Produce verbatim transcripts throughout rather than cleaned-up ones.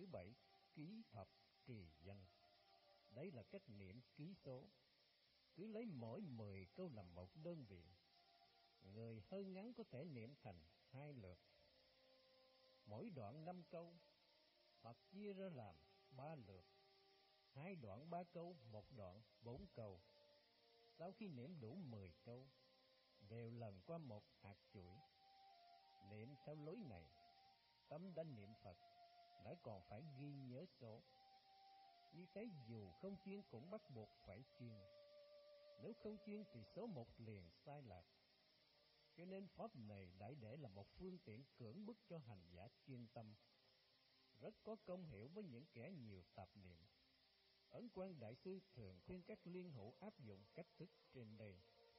Thứ bảy, ký thập trì danh. Đây là cách niệm ký số. Cứ lấy mỗi mười câu làm một đơn vị. Người hơi ngắn có thể niệm thành hai lượt, mỗi đoạn năm câu, hoặc chia ra làm ba lượt, hai đoạn ba câu, một đoạn bốn câu. Sau khi niệm đủ mười câu, đều lần qua một hạt chuỗi. Niệm theo lối này, tâm đã niệm Phật, lại còn phải ghi nhớ số. Như thế dù không chuyên cũng bắt buộc phải chuyên. Nếu không chuyên thì số một liền sai lạc. Cho nên pháp này đại để là một phương tiện cưỡng bức cho hành giả chuyên tâm, rất có công hiệu với những kẻ nhiều tạp niệm. Ấn Quang Đại Sư thường khuyên các liên hữu áp dụng cách thức trên đây.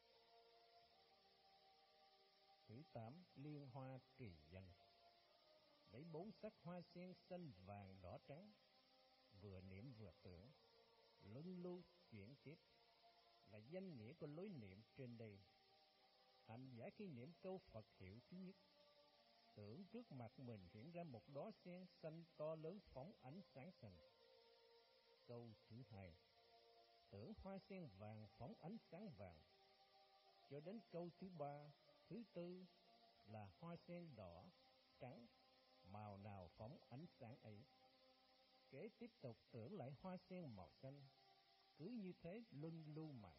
Thứ tám, liên hoa trì danh. Lấy bốn sắc hoa sen xanh vàng đỏ trắng, vừa niệm vừa tưởng, luân lưu chuyển tiếp, là danh nghĩa của lối niệm trên đây. Hành giả khi niệm câu Phật hiệu thứ nhất, tưởng trước mặt mình hiện ra một đóa sen xanh to lớn phóng ánh sáng xanh. Câu thứ hai, tưởng hoa sen vàng phóng ánh sáng vàng. Cho đến câu thứ ba, thứ tư là hoa sen đỏ, trắng, màu nào phóng ánh sáng ấy. Kế tiếp tục tưởng lại hoa sen màu xanh, cứ như thế luân lưu mãi.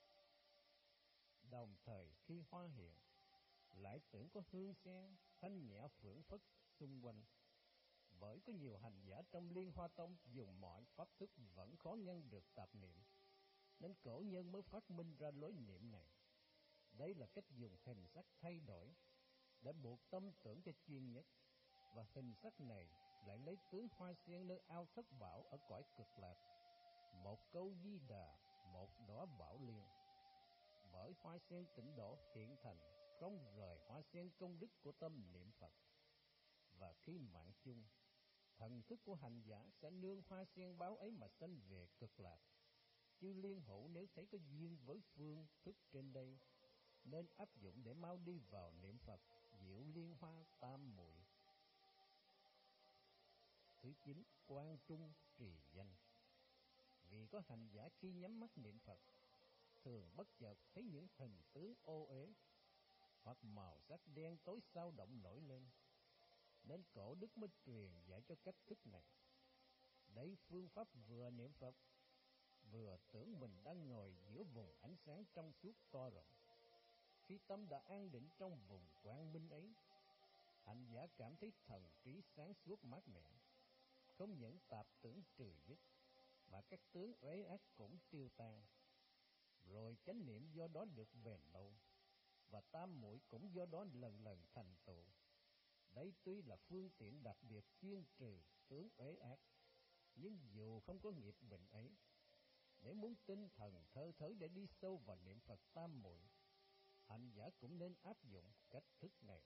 Đồng thời khi hoa hiện, lại tưởng có hương sen thanh nhẹ phưởng phất xung quanh. Bởi có nhiều hành giả trong Liên Hoa Tông dùng mọi pháp thức vẫn khó ngăn được tạp niệm, nên cổ nhân mới phát minh ra lối niệm này. Đây là cách dùng hình sắc thay đổi để buộc tâm tưởng cho chuyên nhất, và hình sắc này lại lấy tướng hoa sen nơi ao Thất Bảo ở cõi Cực Lạc. Một câu Di Đà, một đóa Bảo Liên. Bởi hoa sen tịnh độ hiện thành, không rời hoa sen công đức của tâm niệm Phật. Và khi mạng chung, thần thức của hành giả sẽ nương hoa sen báo ấy mà sanh về Cực Lạc. Chư liên hữu nếu thấy có duyên với phương thức trên đây, nên áp dụng để mau đi vào niệm Phật diệu liên hoa tam muội. Thứ chín, quang trung trì danh. Vì có hành giả khi nhắm mắt niệm Phật, thường bất chợt thấy những hình tướng ô uế hoặc màu sắc đen tối sao động nổi lên, nên cổ đức mới truyền dạy cho cách thức này. Đấy phương pháp vừa niệm Phật, vừa tưởng mình đang ngồi giữa vùng ánh sáng trong suốt to rộng. Khi tâm đã an định trong vùng quang minh ấy, hành giả cảm thấy thần trí sáng suốt mát mẻ, không những tạp tưởng trừ dứt, mà các tướng uế ác cũng tiêu tan. Rồi chánh niệm do đó được bền lâu, và tam muội cũng do đó lần lần thành tựu. Đấy tuy là phương tiện đặc biệt chuyên trừ tướng uế ác, nhưng dù không có nghiệp bệnh ấy, nếu muốn tinh thần thơ thới để đi sâu vào niệm Phật tam muội, hành giả cũng nên áp dụng cách thức này.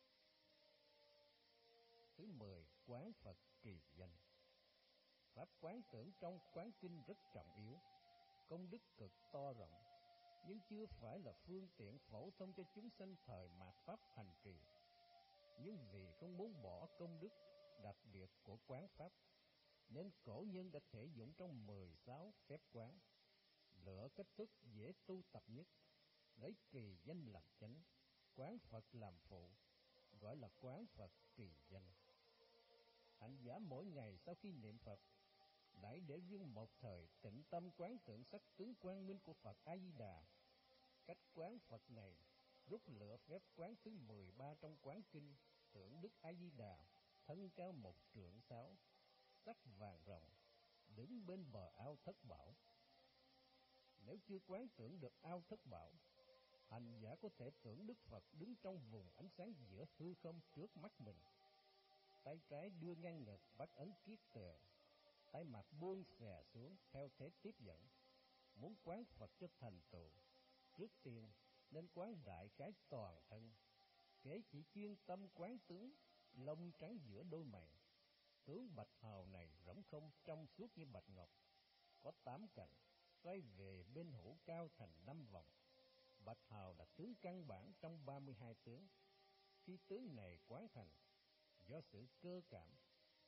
Thứ mười, quán Phật trì danh. Pháp quán tưởng trong quán kinh rất trọng yếu, công đức cực to rộng, nhưng chưa phải là phương tiện phổ thông cho chúng sanh thời mạt pháp hành trì. Nhưng vì không muốn bỏ công đức đặc biệt của quán pháp, nên cổ nhân đã thể dụng trong mười sáu phép quán, lựa cách thức dễ tu tập nhất, lấy trì danh làm chánh, quán Phật làm phụ, gọi là quán Phật trì danh. Hành giả mỗi ngày sau khi niệm Phật, lại để riêng một thời tịnh tâm quán tưởng sắc tướng quang minh của Phật A Di Đà. Cách quán Phật này rút lựa phép quán thứ mười ba trong quán kinh, tưởng Đức A Di Đà thân cao một trượng sáu, sắc vàng rồng, đứng bên bờ ao Thất Bảo. Nếu chưa quán tưởng được ao Thất Bảo, hành giả có thể tưởng Đức Phật đứng trong vùng ánh sáng giữa hư không trước mắt mình. Tay trái đưa ngang ngực bắt ấn kiết tề, tay mặt buông xè xuống theo thế tiếp dẫn. Muốn quán Phật cho thành tựu, trước tiên nên quán đại khái toàn thân. Kể chỉ chuyên tâm quán tướng lông trắng giữa đôi mày. Tướng bạch hào này rỗng không trong suốt như bạch ngọc, có tám cạnh, xoay về bên hữu cao thành năm vòng. Bạch hào là tướng căn bản trong ba mươi hai tướng. Khi tướng này quán thành, do sự cơ cảm,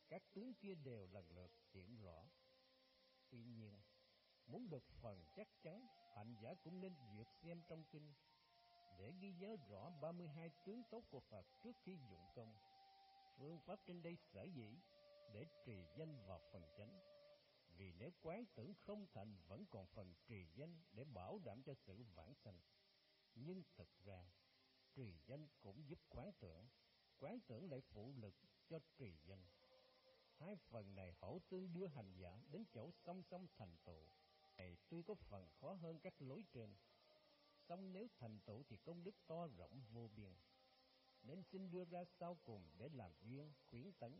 các tướng kia đều lần lượt hiện rõ. Tuy nhiên, muốn được phần chắc chắn, hành giả cũng nên duyệt xem trong kinh, để ghi nhớ rõ ba mươi hai tướng tốt của Phật trước khi dụng công. Phương pháp trên đây sở dĩ để trì danh vào phần chánh, vì nếu quán tưởng không thành vẫn còn phần trì danh để bảo đảm cho sự vãng sanh. Nhưng thực ra, trì danh cũng giúp quán tưởng, quán tưởng lại phụ lực cho trì danh. Hai phần này hỗ tương đưa hành giả đến chỗ song song thành tựu. Này tuy có phần khó hơn các lối trên, song nếu thành tựu thì công đức to rộng vô biên, nên xin đưa ra sau cùng để làm duyên khuyến tấn.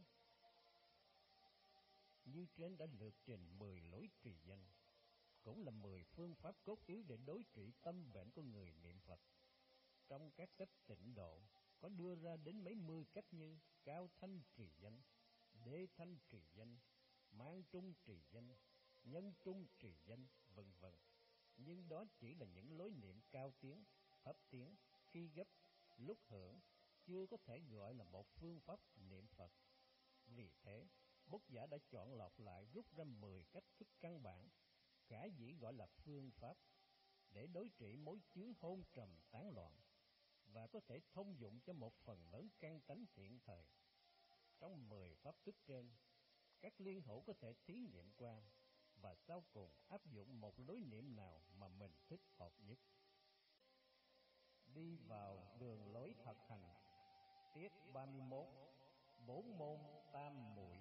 Như trên đã lược trình mười lối trì danh, cũng là mười phương pháp cốt yếu để đối trị tâm bệnh của người niệm Phật. Trong các sách tịnh độ có đưa ra đến mấy mươi cách như cao thanh trì danh, đế thanh trì danh, mang trung trì danh, nhân trung trì danh, vân vân. Nhưng đó chỉ là những lối niệm cao tiếng, thấp tiếng, khi gấp, lúc hưởng, chưa có thể gọi là một phương pháp niệm Phật. Vì thế, Bút Giả đã chọn lọc lại rút ra mười cách thức căn bản, cả dĩ gọi là phương pháp, để đối trị mối chướng hôn trầm tán loạn, và có thể thông dụng cho một phần lớn căn tánh hiện thời. Trong mười pháp thức trên, các liên hữu có thể thí nghiệm qua, và sau cùng áp dụng một lối niệm nào mà mình thích hợp nhất. Đi vào đường lối thật hành. Tiết ba mươi mốt. Bốn môn tam muội.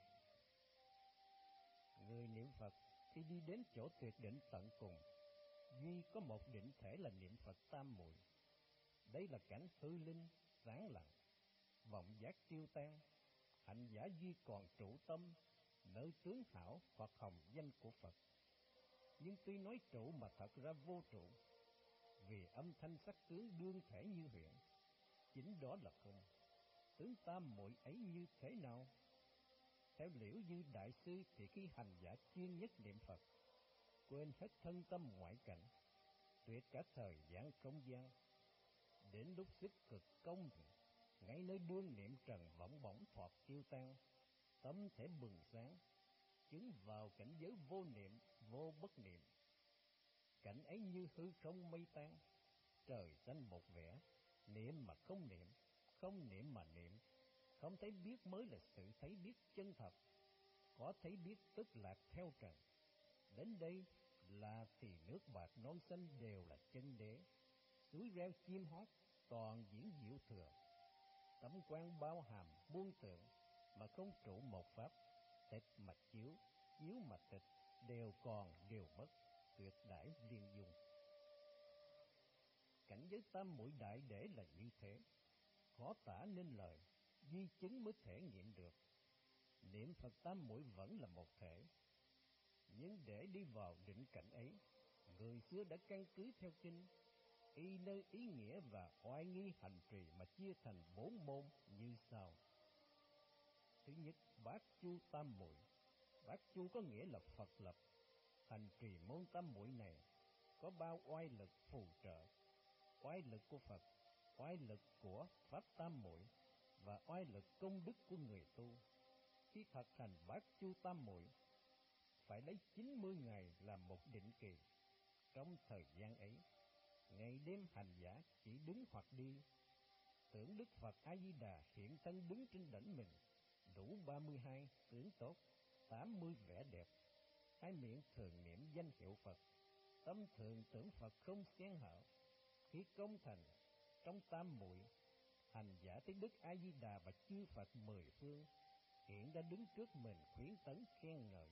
Người niệm Phật khi đi đến chỗ tuyệt đỉnh tận cùng, duy có một định thể là niệm Phật tam muội. Đây là cảnh hư linh, sáng lặng, vọng giác tiêu tan, hành giả duy còn trụ tâm, nơi tướng hảo hoặc hồng danh của Phật. Nhưng tuy nói trụ mà thật ra vô trụ, vì âm thanh sắc tướng đương thể như hiện, chính đó là không. Tướng tam muội ấy như thế nào? Theo Liễu Dư đại sư thì khi hành giả chuyên nhất niệm Phật, quên hết thân tâm ngoại cảnh, tuyệt cả thời gian không gian, đến lúc sức cực công thì ngay nơi đương niệm trần võng bổng thoạt tiêu tan, tâm thể bừng sáng, chứng vào cảnh giới vô niệm, vô bất niệm. Cảnh ấy như hư không mây tan, trời xanh một vẻ, niệm mà không niệm, không niệm mà niệm, không thấy biết mới là sự thấy biết chân thật, có thấy biết tức lạc theo trần. Đến đây là thì nước bạc non xanh đều là chân đế, suối reo chim hót toàn diễn diệu thừa. Tấm quan bao hàm muôn tượng mà không trụ một pháp, tịch mà chiếu, chiếu mà tịch, đều còn đều mất, tuyệt đãi liên dung. Cảnh giới tam muội đại để là như thế, khó tả nên lời, duy chứng mới thể nghiệm được. Niệm Phật tam muội vẫn là một thể, nhưng để đi vào định cảnh ấy, người xưa đã căn cứ theo kinh, y nơi ý nghĩa và oai nghi hành trì mà chia thành bốn môn như sau. Thứ nhất, bát chu tam muội. Bát chu có nghĩa là Phật lập. Hành trì môn tam muội này có bao oai lực phù trợ: oai lực của Phật, oai lực của pháp tam muội và oai lực công đức của người tu. Khi thực hành bát chu tam muội, phải lấy chín mươi ngày làm một định kỳ. Trong thời gian ấy, ngày đêm hành giả chỉ đứng hoặc đi, tưởng Đức Phật A Di Đà hiện thân đứng trên đỉnh mình, đủ ba mươi hai tướng tốt, tám mươi vẻ đẹp. Hai miệng thường niệm danh hiệu Phật, tâm thường tưởng Phật không xen hở. Khi công thành trong tam muội, hành giả thấy Đức A Di Đà và chư Phật mười phương hiện đã đứng trước mình khuyến tấn khen ngợi.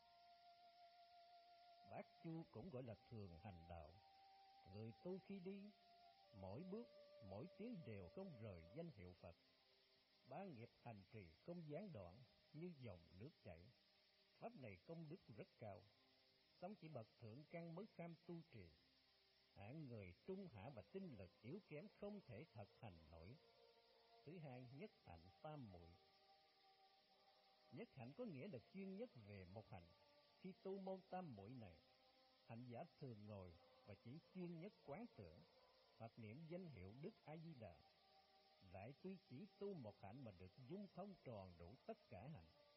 Bát chu cũng gọi là thường hành đạo. Người tu khi đi, mỗi bước, mỗi tiếng đều không rời danh hiệu Phật. Ba nghiệp hành trì không gián đoạn như dòng nước chảy. Pháp này công đức rất cao, song chỉ bậc thượng căn mới kham tu trì. Hạng người trung hạ và tinh lực yếu kém không thể thực hành nổi. Thứ hai, nhất hạnh tam muội. Nhất hạnh có nghĩa là chuyên nhất về một hạnh. Khi tu môn tam muội này, hành giả thường ngồi và chỉ chuyên nhất quán tưởng hoặc niệm danh hiệu Đức A Di Đà. Lại tuy chỉ tu một hạnh mà được dung thông tròn đủ tất cả hạnh,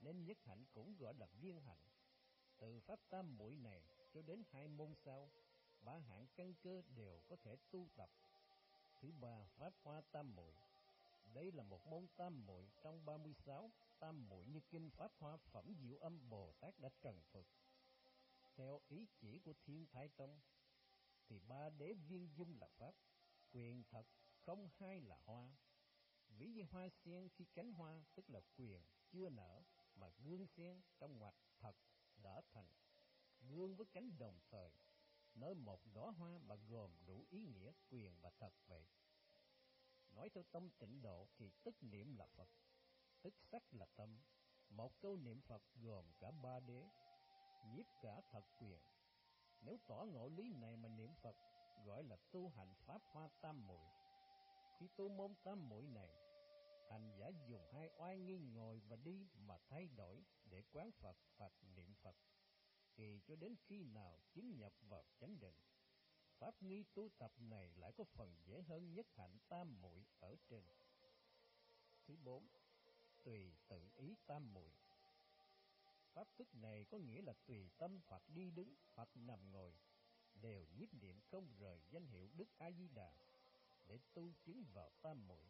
nên nhất hạnh cũng gọi là viên hạnh. Từ pháp tam muội này cho đến hai môn sau, ba hạng căn cơ đều có thể tu tập. Thứ ba, pháp hoa tam muội. Đây là một môn tam muội trong ba mươi sáu tam muội như kinh Pháp Hoa Phẩm Diệu Âm Bồ Tát đã trần thuật. Theo ý chỉ của Thiên Thái Tông, thì ba đế viên dung là pháp, quyền thật không hai là hoa. Ví như hoa sen khi cánh hoa tức là quyền chưa nở, mà gương sen trong ngoặt thật đã thành. Gương với cánh đồng thời, nơi một đóa hoa mà gồm đủ ý nghĩa quyền và thật vậy. Nói theo tông Tịnh Độ thì tức niệm là Phật, tức sắc là tâm. Một câu niệm Phật gồm cả ba đế, nhiếp cả thật quyền. Nếu tỏ ngộ lý này mà niệm Phật, gọi là tu hành pháp hoa tam muội. Khi tu môn tam muội này, hành giả dùng hai oai nghi ngồi và đi mà thay đổi để quán Phật hoặc niệm Phật, kỳ cho đến khi nào chứng nhập vào chánh định. Pháp nghi tu tập này lại có phần dễ hơn nhất hạnh tam muội ở trên. Thứ bốn, tùy tự ý tam muội. Pháp thức này có nghĩa là tùy tâm hoặc đi đứng hoặc nằm ngồi, đều nhiếp niệm không rời danh hiệu Đức A Di Đà để tu chứng vào tam muội.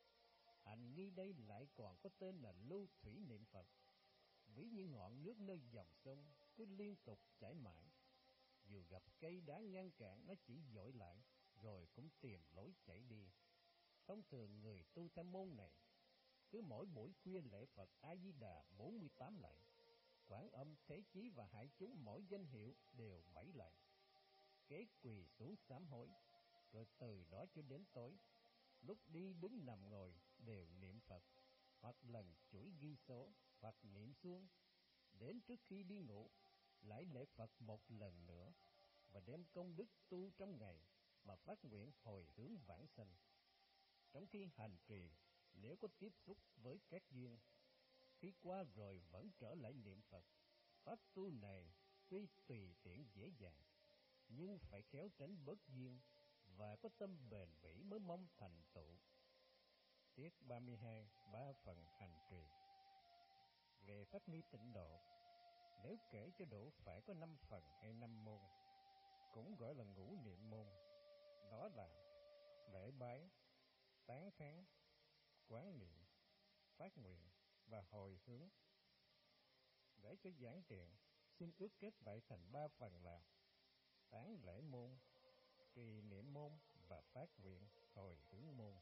Hành nghi đây lại còn có tên là lưu thủy niệm Phật, ví như ngọn nước nơi dòng sông cứ liên tục chảy mãi, dù gặp cây đá ngăn cản nó chỉ dội lại rồi cũng tìm lối chảy đi. Thông thường người tu theo môn này cứ mỗi buổi khuya lễ Phật A Di Đà bốn mươi tám lại, Quán Âm, Thế Chí và Hải chúng mỗi danh hiệu đều bảy lại, kế quỳ xuống sám hối, rồi từ đó cho đến tối, lúc đi đứng nằm ngồi đều niệm Phật, hoặc lần chuỗi ghi số, hoặc niệm xuông. Đến trước khi đi ngủ lại lễ Phật một lần nữa, và đem công đức tu trong ngày mà phát nguyện hồi hướng vãng sanh. Trong khi hành trì, nếu có tiếp xúc với các duyên, khi qua rồi vẫn trở lại niệm Phật. Pháp tu này tuy tùy tiện dễ dàng, nhưng phải khéo tránh bất duyên và có tâm bền bỉ mới mong thành tựu. Tiết ba mươi hai, ba phần hành trì. Về pháp nghi Tịnh Độ, nếu kể cho đủ phải có năm phần hay năm môn, cũng gọi là ngũ niệm môn. Đó là lễ bái, tán thán, quán niệm, phát nguyện và hồi hướng. Để cho giảng tiện, xin ước kết lại thành ba phần là tán lễ môn, trì niệm môn và phát nguyện hồi hướng môn.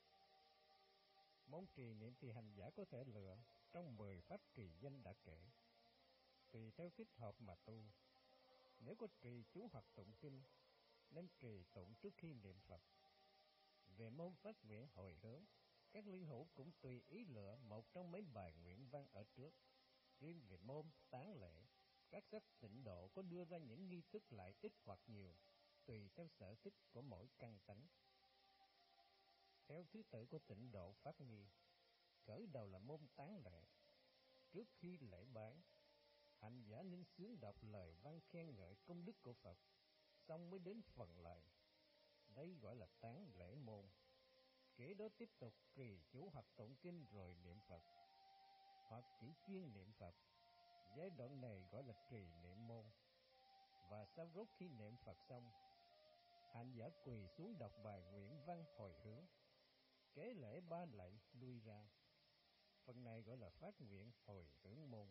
Môn trì niệm thì hành giả có thể lựa trong mười pháp trì danh đã kể, tùy theo thích hợp mà tu. Nếu có trì chú hoặc tụng kinh, nên trì tụng trước khi niệm Phật. Về môn phát nguyện hồi hướng, các liên hữu cũng tùy ý lựa một trong mấy bài nguyện văn ở trước. Riêng về môn tán lễ, các sách Tịnh Độ có đưa ra những nghi thức lại ít hoặc nhiều, tùy theo sở thích của mỗi căn tánh. Theo thứ tự của Tịnh Độ pháp nghi, khởi đầu là môn tán lễ. Trước khi lễ bái, hành giả nên xướng đọc lời văn khen ngợi công đức của Phật, xong mới đến phần lời. Đây gọi là tán lễ môn. Kế đó tiếp tục trì chú hoặc tụng kinh rồi niệm Phật, hoặc chỉ chuyên niệm Phật. Giai đoạn này gọi là trì niệm môn. Và sau rốt khi niệm Phật xong, hành giả quỳ xuống đọc bài nguyện văn hồi hướng, kế lễ ba lạy lui ra. Phần này gọi là phát nguyện hồi hướng môn.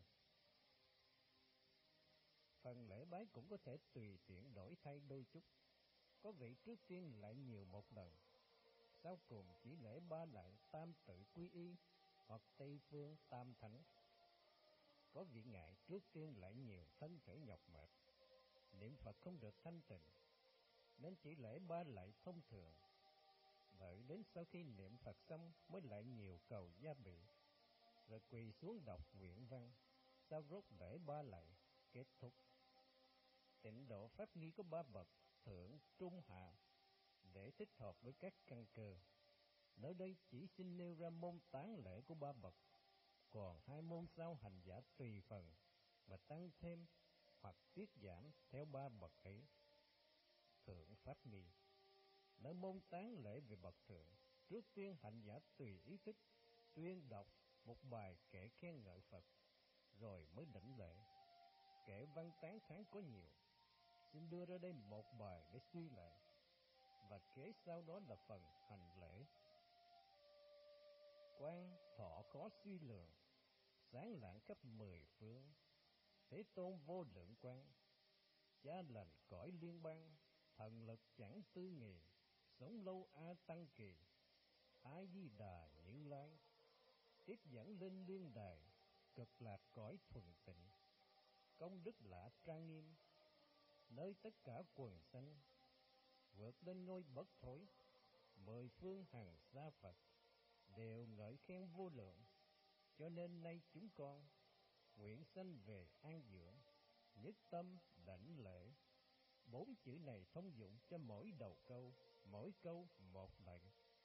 Phần lễ bái cũng có thể tùy tiện đổi thay đôi chút. Có vị trước tiên lại nhiều một lần, sau cùng chỉ lễ ba lạy tam tự quy y hoặc Tây phương tam thánh. Có vị ngại trước tiên lại nhiều, thân thể nhọc mệt, niệm Phật không được thanh tịnh, nên chỉ lễ ba lạy thông thường. Đợi đến sau khi niệm Phật xong mới lại nhiều cầu gia bị, rồi quỳ xuống đọc nguyện văn, sau rốt lễ ba lạy kết thúc. Tịnh độ pháp nghi có ba bậc, thượng, trung, hạ, để thích hợp với các căn cơ. Nơi đây chỉ xin nêu ra môn tán lễ của ba bậc, còn hai môn sau hành giả tùy phần mà tăng thêm hoặc tiết giảm theo ba bậc ấy. Thượng pháp nghi. Nơi môn tán lễ về bậc thượng, trước tiên hành giả tùy ý thích tuyên đọc một bài kệ khen ngợi Phật, rồi mới đảnh lễ. Kẻ văn tán thán có nhiều, xin đưa ra đây một bài để suy lại, và kế sau đó là phần hành lễ. Quan thọ khó suy lường, sáng lạng khắp mười phương. Thế Tôn vô lượng quan, cha lành cõi liên bang. Thần lực chẳng tư nghì, sống lâu a tăng kỳ. A Di Đà Như Lai, tiếp dẫn lên liên đài. Cực lạc cõi thuần tịnh, công đức lạ trang nghiêm. Nơi tất cả quần sanh, vượt lên ngôi bất thối. Mười phương hằng sa Phật, đều ngợi khen vô lượng. Cho nên nay chúng con nguyện sanh về an dưỡng, nhất tâm đảnh lễ. Bốn chữ này thông dụng cho mỗi đầu câu, mỗi câu một lệnh.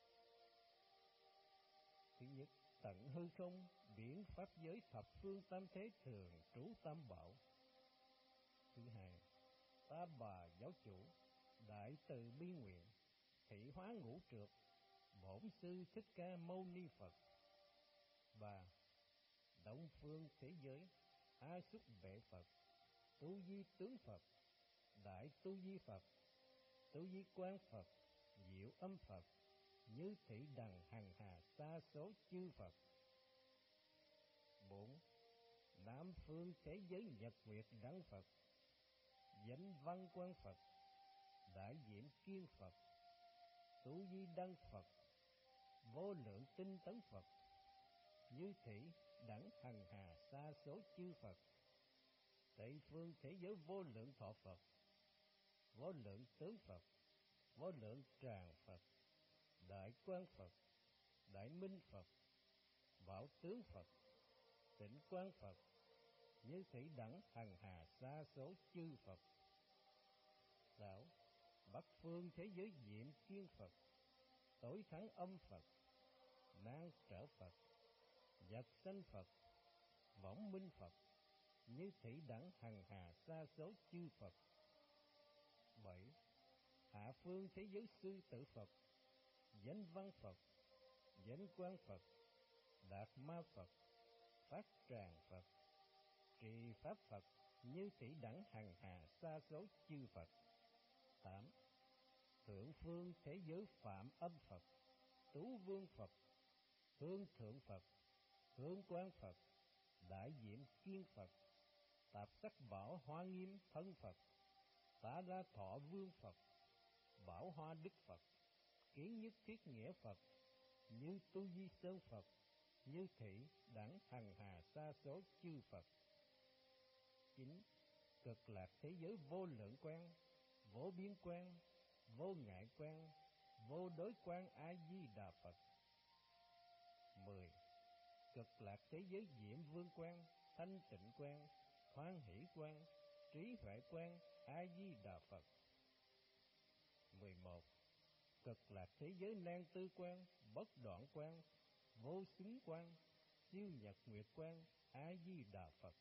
Thứ nhất, tận hư không, biển pháp giới thập phương tam thế thường trú tam bảo. Thứ hai, ta bà giáo chủ, đại từ bi nguyện, thị hóa ngũ trược, bổn sư Thích Ca Mâu Ni Phật. Ba, đông phương thế giới, A Xúc Bệ Phật, Tu Di Tướng Phật, Đại Tu Di Phật, Tu Di Quang Phật, Diệu Âm Phật, Như Thị Đằng hằng hà sa số chư Phật. Bốn, nam phương thế giới nhật nguyệt đăng Phật, Danh Văn Quang Phật, Đại Diệm Kiên Phật, Tu Di Đăng Phật, Vô Lượng Tinh Tấn Phật, Như Thị đẳng hằng hà sa số chư Phật. Tây phương thế giới vô lượng thọ Phật, Vô lượng tướng Phật, Vô lượng tràng Phật, Đại Quang Phật, Đại Minh Phật, Bảo Tướng Phật, Tịnh Quang Phật, Như Thị đẳng hằng hà sa số chư Phật. Sáu, bắc phương thế giới Diệm Kiên Phật, Tối Thắng Âm Phật, Nan Trở Phật, Vật Sanh Phật, Võng Minh Phật, Như Thị đẳng hằng hà sa số chư Phật. Bảy, hạ phương thế giới Sư Tử Phật, Danh Văn Phật, Danh Quang Phật, Đạt Ma Phật, Phát Tràng Phật, Trì Pháp Phật, Như Thị đẳng hằng hà sa số chư Phật. Tám, thượng phương thế giới Phạm Âm Phật, Tú Vương Phật, Hương Thượng Phật, Hương Quang Phật, Đại Diệm Kiên Phật, Tạp Sắc Bảo Hoa Nghiêm Thân Phật, Tá Đa Thọ Vương Phật, Bảo Hoa Đức Phật, Kiến Nhất Thiết Nghĩa Phật, Như Tu Di Sơn Phật, Như Thị đẳng hằng hà sa số chư Phật. Chín, cực lạc thế giới vô lượng quang, vô biên quang, vô ngại quang, vô đối quang A Di Đà Phật. Mười, cực lạc thế giới Diệm Vương quang, thanh tịnh quang, hoan hỷ quang, trí huệ quang A Di Đà Phật. Mười một, cực lạc thế giới Nan Tư quang, bất đoạn quang, vô xứng quang, siêu nhật nguyệt quang A Di Đà Phật.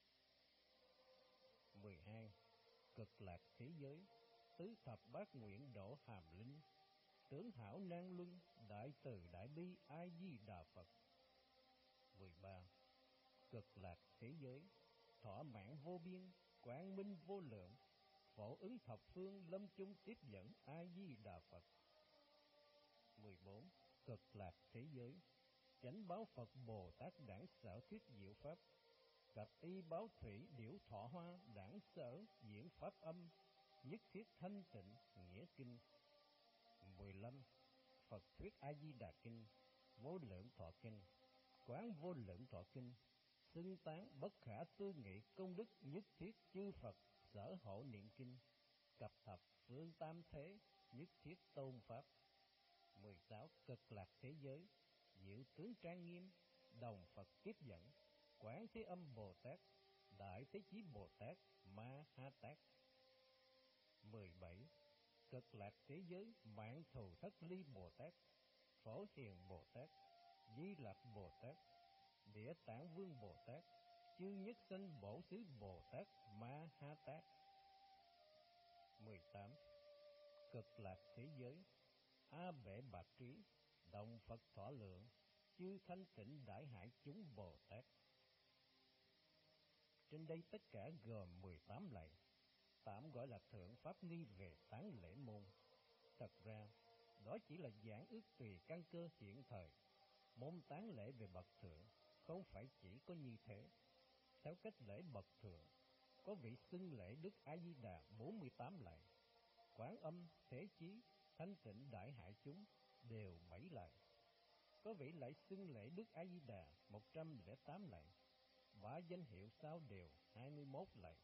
Mười hai, cực lạc thế giới tứ thập bát nguyện độ hàm linh, tướng hảo nan luân, đại từ đại bi A Di Đà Phật. Mười ba, cực lạc thế giới thọ mạng vô biên, quang minh vô lượng, phổ ứng thập phương, lâm chung tiếp dẫn A Di Đà Phật. Mười bốn, cực lạc thế giới chánh báo Phật Bồ Tát đản sở thuyết diệu pháp, cập y báo thủy điểu thọ hoa đản sở diễn pháp âm, nhất thiết thanh tịnh nghĩa kinh. Mười lăm, Phật thuyết A Di Đà kinh, vô lượng thọ kinh, quán vô lượng thọ kinh, xưng tán bất khả tư nghị công đức nhất thiết chư Phật sở hộ niệm kinh, cập thập phương tam thế nhất thiết tôn pháp. Mười sáu, cực lạc thế giới diệu tướng trang nghiêm, đồng Phật tiếp dẫn, Quán Thế Âm Bồ Tát, Đại Thế Chí Bồ Tát, Ma Ha Tát. Mười bảy, cực lạc thế giới mạng thù thất ly Bồ Tát, Phổ Hiền Bồ Tát, Di Lặc Bồ Tát, Địa Tạng Vương Bồ Tát, Chư Nhất Sanh Bổ Xứ Bồ Tát, Ma Ha Tát. Mười tám, cực lạc thế giới A Bệ Bạc Trí, đồng Phật Thọ Lượng, Chư Thanh Tịnh Đại Hải chúng Bồ Tát. Trên đây tất cả gồm mười tám lạy, tạm gọi là thượng pháp nghi về tán lễ môn. Thật ra, đó chỉ là giảng ước tùy căn cơ hiện thời. Môn tán lễ về bậc thượng không phải chỉ có như thế. Theo cách lễ bậc thượng, có vị xưng lễ Đức A Di Đà bốn mươi tám lạy, Quán Âm, Thế Chí, Thanh Tịnh Đại Hải chúng đều bảy lạy. Có vị lại xưng lễ Đức A Di Đà một trăm lẻ tám lạy, ba danh hiệu sau đều hai mươi mốt lạy.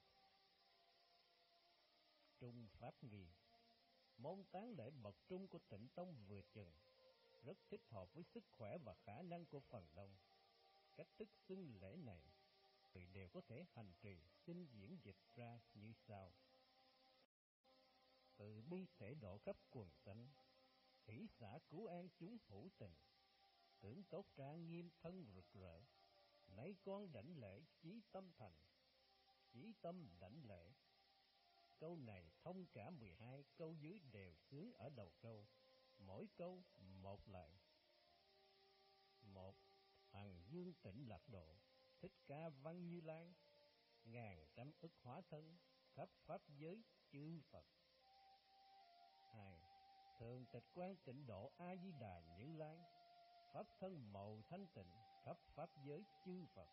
Trung pháp nghi, môn tán lễ bậc trung của Tịnh Tông vừa chừng, rất thích hợp với sức khỏe và khả năng của phần đông. Cách thức xưng lễ này người đều có thể hành trì, xin diễn dịch ra như sau: từ bi thể độ khắp quần sanh, hỷ xả cứu an chúng hữu tình, tưởng tốt trang nghiêm thân rực rỡ, nay con đảnh lễ chí tâm thành, chí tâm đảnh lễ. Câu này thông cả mười hai câu dưới đều xướng ở đầu câu, mỗi câu một lại. Một, Hằng Dương Tịnh Lạc Độ, Thích Ca Văn Như Lai, ngàn trăm ức hóa thân, khắp pháp giới chư Phật. Hai, Thường Tịch Quan Tịnh Độ A Di Đà Như Lai, pháp thân màu thanh tịnh, khắp pháp giới chư Phật.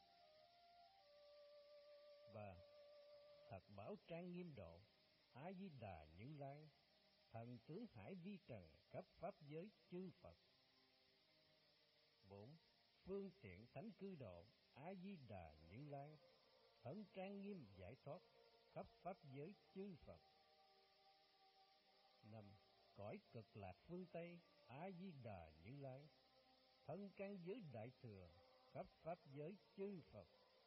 Ba, Thật Bảo Trang Nghiêm Độ A Di Đà Như Lai, thần tướng hải vi trần, khắp pháp giới chư Phật. Bốn, Phương Tiện Thánh Cư Độ A Di Đà Như Lai, thần trang nghiêm giải thoát, khắp pháp giới chư Phật. Năm, Cõi Cực Lạc phương Tây A Di Đà Như Lai, thân căn giới đại thừa, khắp pháp giới chư Phật.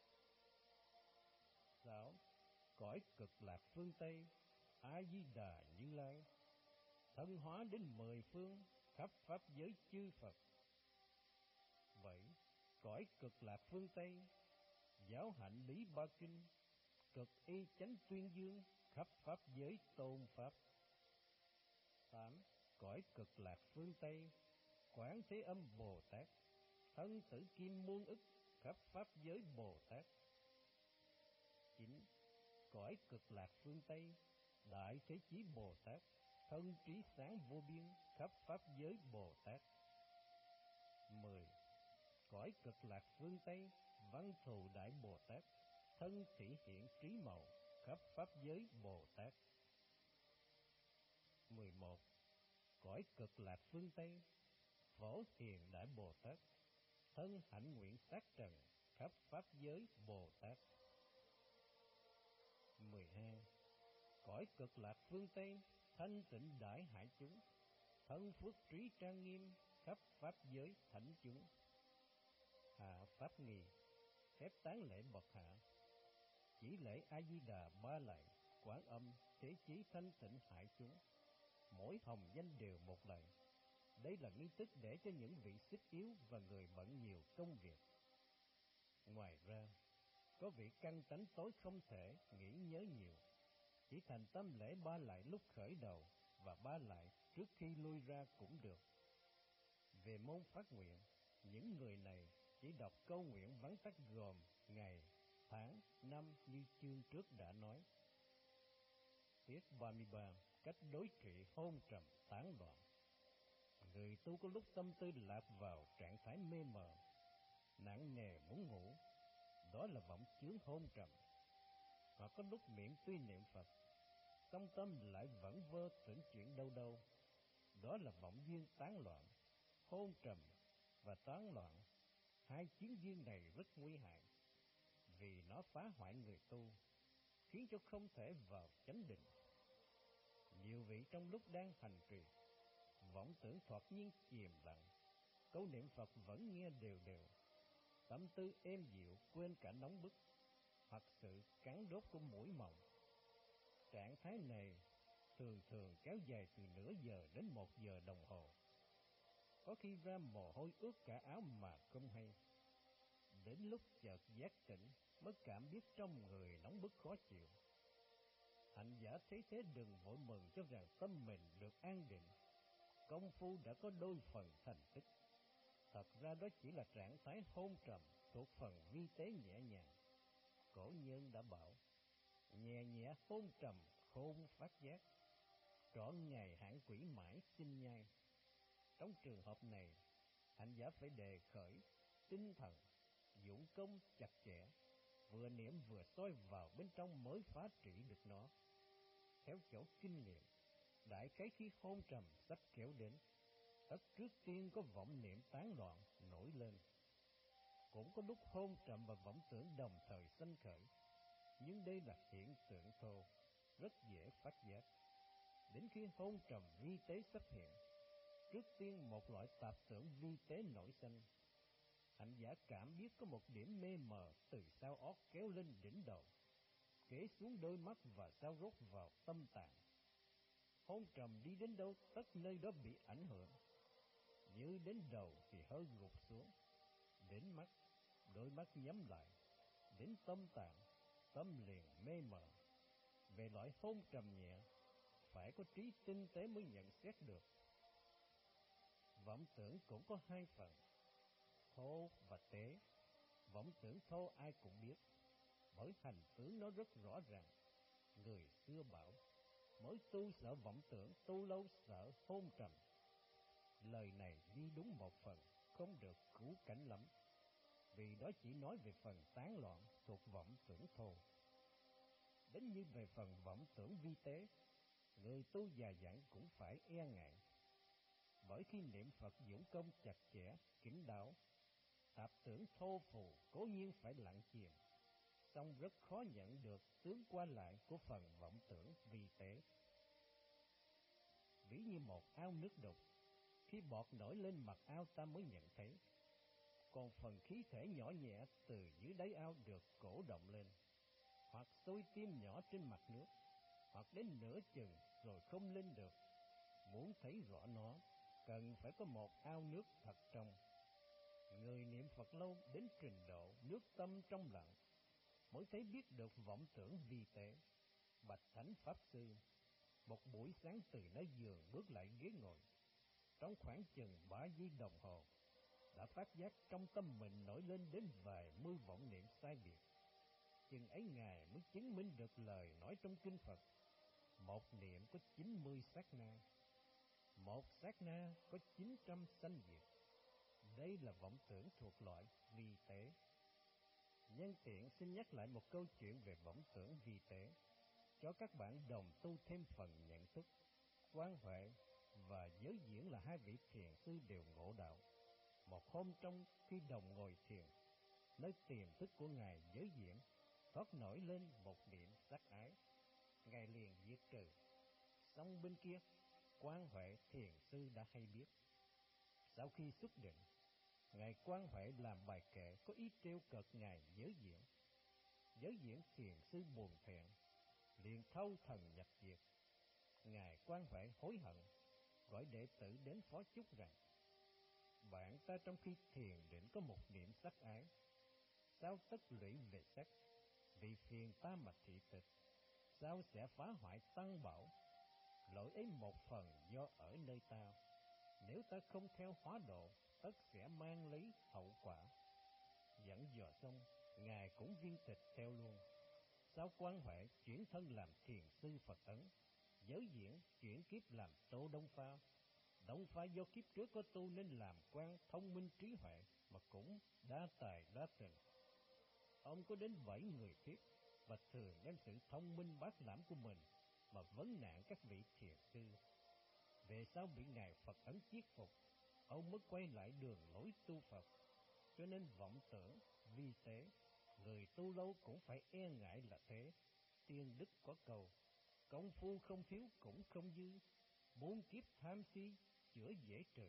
Sáu, Cõi Cực Lạc phương Tây A Di Đà Như Lai, thân hóa đến mười phương, khắp pháp giới chư Phật. Bảy, Cõi Cực Lạc phương Tây Giáo Hạnh Lý Ba Kinh, Cực Y Chánh Tuyên Dương, khắp pháp giới tôn pháp. Tám, Cõi Cực Lạc phương Tây Quán Thế Âm Bồ Tát, thân tử kim muôn ức, khắp pháp giới Bồ Tát. Chín, Cõi Cực Lạc phương Tây Đại Thế Chí Bồ Tát, thân trí sáng vô biên, khắp pháp giới Bồ Tát. Mười, Cõi Cực Lạc phương Tây Văn Thù Đại Bồ Tát, thân thị hiện trí màu, khắp pháp giới Bồ Tát. Mười một, Cõi Cực Lạc phương Tây Phổ Hiền Đại Bồ Tát, thân hạnh nguyện sát trần, khắp pháp giới Bồ Tát. Mười hai, Cõi Cực Lạc phương Tây Thanh Tịnh Đại Hải chúng, thân phước trí trang nghiêm, khắp pháp giới thánh chúng. Hạ pháp nghi, phép tán lễ bậc hạ. Chỉ lễ A Di Đà ba lạy, Quán Âm, Thế Chí, Thanh Tịnh Hải chúng, mỗi hồng danh đều một lạy. Đây là nghi thức để cho những vị xích yếu và người bận nhiều công việc. Ngoài ra, có vị căn tánh tối không thể nghĩ nhớ nhiều, chỉ thành tâm lễ ba lạy lúc khởi đầu và ba lạy trước khi lui ra cũng được. Về môn phát nguyện, những người này chỉ đọc câu nguyện vắn tắt gồm ngày, tháng, năm như chương trước đã nói. Tiết ba mươi ba, cách đối trị hôn trầm tán loạn. Người tu có lúc tâm tư lạc vào trạng thái mê mờ, nặng nề muốn ngủ, đó là vọng chướng hôn trầm. Hoặc có lúc miệng tuy niệm Phật, trong tâm lại vẫn vơ tưởng chuyện đâu đâu, đó là vọng duyên tán loạn. Hôn trầm và tán loạn, hai chiến duyên này rất nguy hại, vì nó phá hoại người tu, khiến cho không thể vào chánh định. Nhiều vị trong lúc đang hành trì, vọng tưởng thoạt nhiên chìm lặng, câu niệm Phật vẫn nghe đều đều, tâm tư êm dịu quên cả nóng bức, hoặc sự cắn đốt của mũi mồng. Trạng thái này thường thường kéo dài từ nửa giờ đến một giờ đồng hồ, có khi ra mồ hôi ướt cả áo mà không hay. Đến lúc chợt giác tỉnh mới cảm biết trong người nóng bức khó chịu. Hành giả thấy thế đừng vội mừng cho rằng tâm mình được an định, công phu đã có đôi phần thành tích. Thật ra đó chỉ là trạng thái hôn trầm thuộc phần vi tế nhẹ nhàng. Cổ nhân đã bảo, nhẹ nhẹ hôn trầm khôn phát giác, trọn ngày hãn quỷ mãi sinh nhai. Trong trường hợp này, hành giả phải đề khởi tinh thần dũng công chặt chẽ, vừa niệm vừa soi vào bên trong mới phá trị được nó. Theo chỗ kinh nghiệm, đại khái khi hôn trầm sắp kéo đến, tất trước tiên có vọng niệm tán loạn nổi lên. Cũng có lúc hôn trầm và vọng tưởng đồng thời sanh khởi, nhưng đây là hiện tượng thô, rất dễ phát giác. Đến khi hôn trầm vi tế xuất hiện, trước tiên một loại tạp tưởng vi tế nổi sanh. Hành giả cảm biết có một điểm mê mờ từ sau ót kéo lên đỉnh đầu, kế xuống đôi mắt và sau rốt vào tâm tạng. Hôn trầm đi đến đâu, tất nơi đó bị ảnh hưởng. Như đến đầu thì hơi gục xuống, đến mắt, đôi mắt nhắm lại, đến tâm tạng, tâm liền mê mờ. Về loại hôn trầm nhẹ, phải có trí tinh tế mới nhận xét được. Vọng tưởng cũng có hai phần, thô và tế. Vọng tưởng thô ai cũng biết, bởi hành tướng nó rất rõ ràng. Người xưa bảo, mới tu sợ vọng tưởng, tu lâu sợ hôn trầm. Lời này ghi đúng một phần, không được cũ cảnh lắm, vì đó chỉ nói về phần tán loạn thuộc vọng tưởng thô. Đến như về phần vọng tưởng vi tế, người tu già dặn cũng phải e ngại, bởi khi niệm Phật dũng công chặt chẽ, kín đáo, tạp tưởng thô phù cố nhiên phải lặng chìm, song rất khó nhận được tướng qua lại của phần vọng tưởng vi tế. Ví như một ao nước đục, khi bọt nổi lên mặt ao ta mới nhận thấy, còn phần khí thể nhỏ nhẹ từ dưới đáy ao được cổ động lên, hoặc sôi tim nhỏ trên mặt nước, hoặc đến nửa chừng rồi không lên được. Muốn thấy rõ nó, cần phải có một ao nước thật trong. Người niệm Phật lâu đến trình độ nước tâm trong lặng, mới thấy biết được vọng tưởng vi tế. Bạch Thánh Pháp Sư, một buổi sáng từ nơi giường bước lại ghế ngồi, trong khoảng chừng ba giây đồng hồ, đã phát giác trong tâm mình nổi lên đến vài mươi vọng niệm sai biệt. Chừng ấy Ngài mới chứng minh được lời nói trong kinh Phật, một niệm có chín mươi sát na, một sát na có chín trăm sanh diệt. Đây là vọng tưởng thuộc loại vi tế. Nhân tiện xin nhắc lại một câu chuyện về vọng tưởng vi tế, cho các bạn đồng tu thêm phần nhận thức. Quan Huệ và Giới Diễn là hai vị thiền sư đều ngộ đạo. Một hôm trong khi đồng ngồi thiền, nơi tiềm thức của Ngài Giới Diễn thoát nổi lên một niệm sắc ái, Ngài liền diệt trừ. Song bên kia, Quan Huệ thiền sư đã hay biết. Sau khi xuất định, Ngài Quan Huệ làm bài kệ có ý trêu cợt Ngài Giới Diễn. Giới Diễn thiền sư buồn thẹn, liền thâu thần nhập diệt. Ngài Quan Huệ hối hận, gọi đệ tử đến phó chúc rằng: bạn ta trong khi thiền định có một niệm sắc ái, sao tất lũy về sắc, vì phiền ta mà thị tịch, sao sẽ phá hoại tăng bảo. Lỗi ấy một phần do ở nơi ta, nếu ta không theo hóa độ, tất sẽ mang lấy hậu quả. Dẫn dò xong, Ngài cũng viên tịch theo luôn. Sao Quan Huệ chuyển thân làm thiền sư Phật Ấn, Giới Diễn chuyển kiếp làm Tô Đông Pha. Đông Pha do kiếp trước có tu nên làm quan thông minh trí huệ, mà cũng đa tài đa tình. Ông có đến bảy người thiếp, và thường đem sự thông minh bát lãm của mình mà vấn nạn các vị thiền sư. Về sau bị Ngài Phật Ấn chiết phục, ông mới quay lại đường lối tu Phật. Cho nên vọng tưởng vi tế, người tu lâu cũng phải e ngại là thế. Tiên đức có câu, công phu không thiếu cũng không dư, muôn kiếp tham si chữa dễ trừ.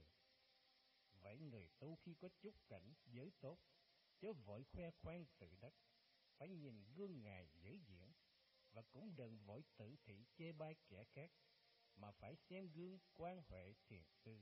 Vậy người tu khi có chút cảnh giới tốt, chớ vội khoe khoang tự đắc, phải nhìn gương Ngài Giới Diễn, và cũng đừng vội tự thị chê bai kẻ khác, mà phải xem gương Quan Huệ thiền sư.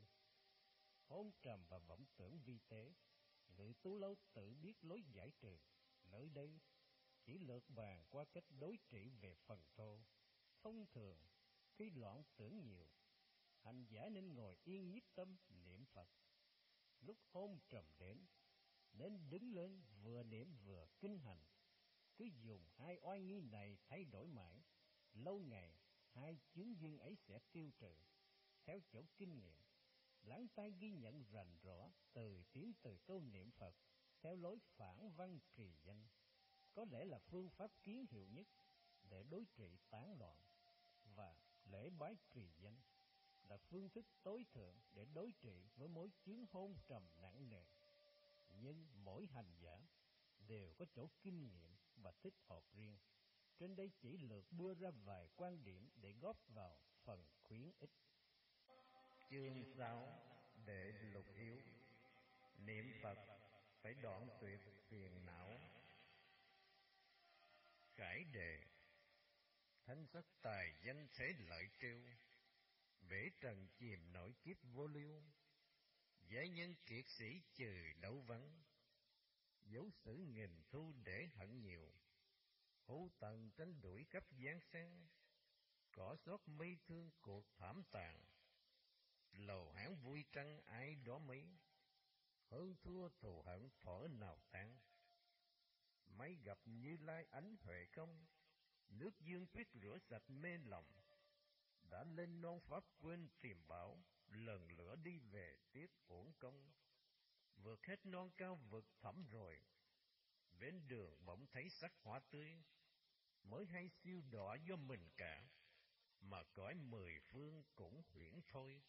Hôn trầm và vọng tưởng vi tế, người tu lâu tự biết lối giải trừ. Nơi đây chỉ lược bàn qua cách đối trị về phần thô. Thông thường khi loạn tưởng nhiều, hành giả nên ngồi yên nhiếp tâm niệm Phật. Lúc hôn trầm đến, nên đứng lên vừa niệm vừa kinh hành. cứ dùng hai oai nghi này thay đổi mãi, lâu ngày hai chứng duyên ấy sẽ tiêu trừ. Theo chỗ kinh nghiệm, lắng tai ghi nhận rành rõ từ tiếng từ tô niệm Phật theo lối phản văn trì danh, có lẽ là phương pháp kiến hiệu nhất để đối trị tán loạn, và lễ bái trì danh là phương thức tối thượng để đối trị với mối chướng hôn trầm nặng nề. Nhưng mỗi hành giả đều có chỗ kinh nghiệm và thích hợp riêng. Trên đây chỉ lược đưa ra vài quan điểm để góp vào phần khuyến ích. Chương sáu: Đệ lục yếu. Niệm Phật phải đoạn tuyệt phiền não. Khải đề: Thanh sắc tài danh thế lợi trêu, bể trần chìm nổi kiếp vô lưu. Giải nhân kiệt sĩ trừ đấu vắng, dấu sử nghìn thu để hận nhiều. Hữu tần tranh đuổi cấp giáng sang, cỏ xót mây thương cuộc thảm tàn. Lầu hãng vui trăng ai đó mấy, hơn thua thù hận thuở nào tan. Mấy gặp Như Lai ánh huệ không, nước dương quyết rửa sạch mê lòng. Đã lên non pháp quên tìm bảo, lần lửa đi về tiếc uổng công. Vượt hết non cao vực thẳm rồi, bên đường bỗng thấy sắc hoa tươi. Mới hay siêu đọa do mình cả, mà cõi mười phương cũng huyễn thôi.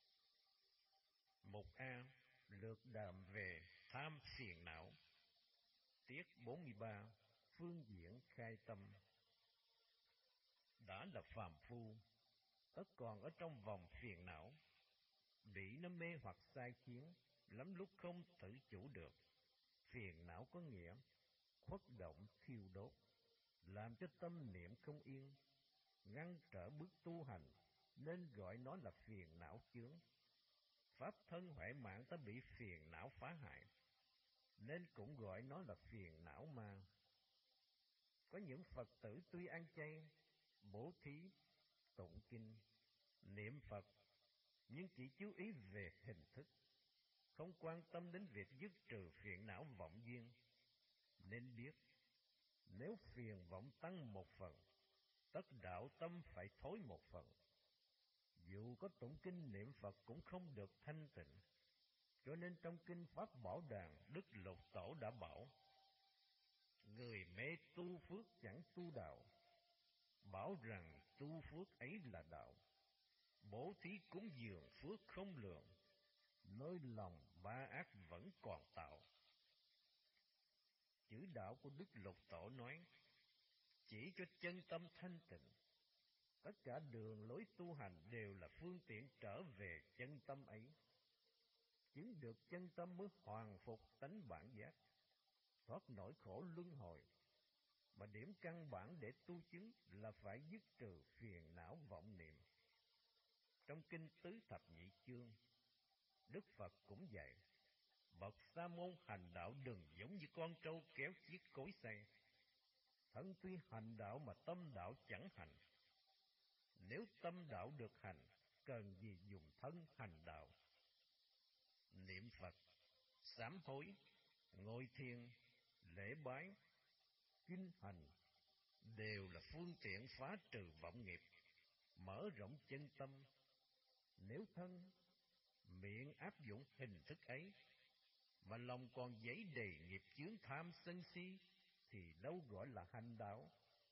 Mục A. Lược đàm về tham phiền não. Tiết bốn mươi ba. Phương diện khai tâm. Đã là phàm phu, tất còn ở trong vòng phiền não, bị nó mê hoặc sai khiến, lắm lúc không tự chủ được. Phiền não có nghĩa khuất động thiêu đốt, làm cho tâm niệm không yên, ngăn trở bước tu hành, nên gọi nó là phiền não chướng. Pháp thân huệ mạng ta bị phiền não phá hại, nên cũng gọi nó là phiền não ma. Có những Phật tử tuy ăn chay, bố thí, tụng kinh, niệm Phật, nhưng chỉ chú ý về hình thức, không quan tâm đến việc dứt trừ phiền não vọng duyên. Nên biết, nếu phiền vọng tăng một phần, tất đạo tâm phải thối một phần. Dù có tụng kinh niệm Phật cũng không được thanh tịnh. Cho nên trong kinh Pháp Bảo Đàn, Đức Lục Tổ đã bảo: người mê tu phước chẳng tu đạo, bảo rằng tu phước ấy là đạo. Bố thí cúng dường phước không lường, nơi lòng ba ác vẫn còn tạo. Chữ đạo của Đức Lục Tổ nói chỉ cho chân tâm thanh tịnh. Tất cả đường lối tu hành đều là phương tiện trở về chân tâm ấy. Chứng được chân tâm mới hoàn phục tánh bản giác, thoát nỗi khổ luân hồi. Mà điểm căn bản để tu chứng là phải dứt trừ phiền não vọng niệm. Trong kinh Tứ Thập Nhị Chương, Đức Phật cũng dạy: bậc sa môn hành đạo đừng giống như con trâu kéo chiếc cối xay. Thân tuy hành đạo mà tâm đạo chẳng hành. Nếu tâm đạo được hành, cần gì dùng thân hành đạo. Niệm Phật, sám hối, ngồi thiền, lễ bái, kinh hành đều là phương tiện phá trừ vọng nghiệp, mở rộng chân tâm. Nếu thân, miệng áp dụng hình thức ấy, mà lòng còn dấy đầy nghiệp chướng tham sân si, thì đâu gọi là hành đạo.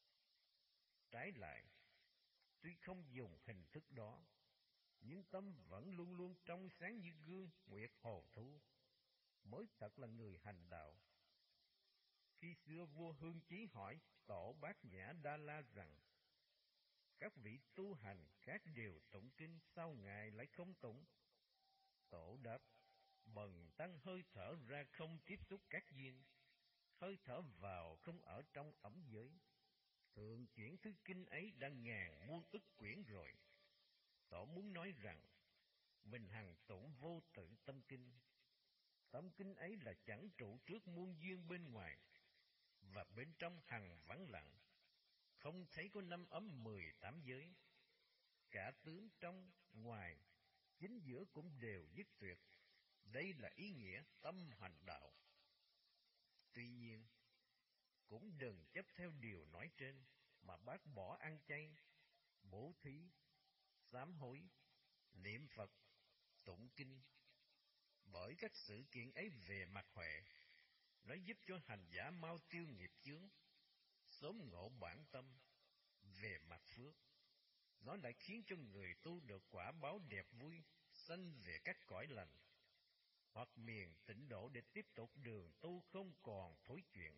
Trái lại, tuy không dùng hình thức đó, nhưng tâm vẫn luôn luôn trong sáng như gương nguyệt hồ thu, mới thật là người hành đạo. Khi xưa vua Hương Chí hỏi Tổ Bát Nhã Đa La rằng: các vị tu hành các điều tụng kinh, sao ngài lại không tụng? Tổ đáp: bần tăng hơi thở ra không tiếp xúc các duyên, hơi thở vào không ở trong ẩm giới. Thường chuyển thứ kinh ấy đã ngàn muôn ức quyển rồi. Tổ muốn nói rằng mình hằng tụng vô tự tâm kinh. Tâm kinh ấy là chẳng trụ trước muôn duyên bên ngoài, và bên trong hằng vắng lặng, không thấy có năm ấm mười tám giới. Cả tướng trong, ngoài, chính giữa cũng đều dứt tuyệt. Đây là ý nghĩa tâm hành đạo. Tuy nhiên, cũng đừng chấp theo điều nói trên mà bác bỏ ăn chay, bố thí, sám hối, niệm Phật, tụng kinh. Bởi các sự kiện ấy về mặt huệ, nó giúp cho hành giả mau tiêu nghiệp chướng, sớm ngộ bản tâm. Về mặt phước, nó lại khiến cho người tu được quả báo đẹp vui, sanh về các cõi lành, hoặc miền tịnh độ để tiếp tục đường tu không còn thối chuyện.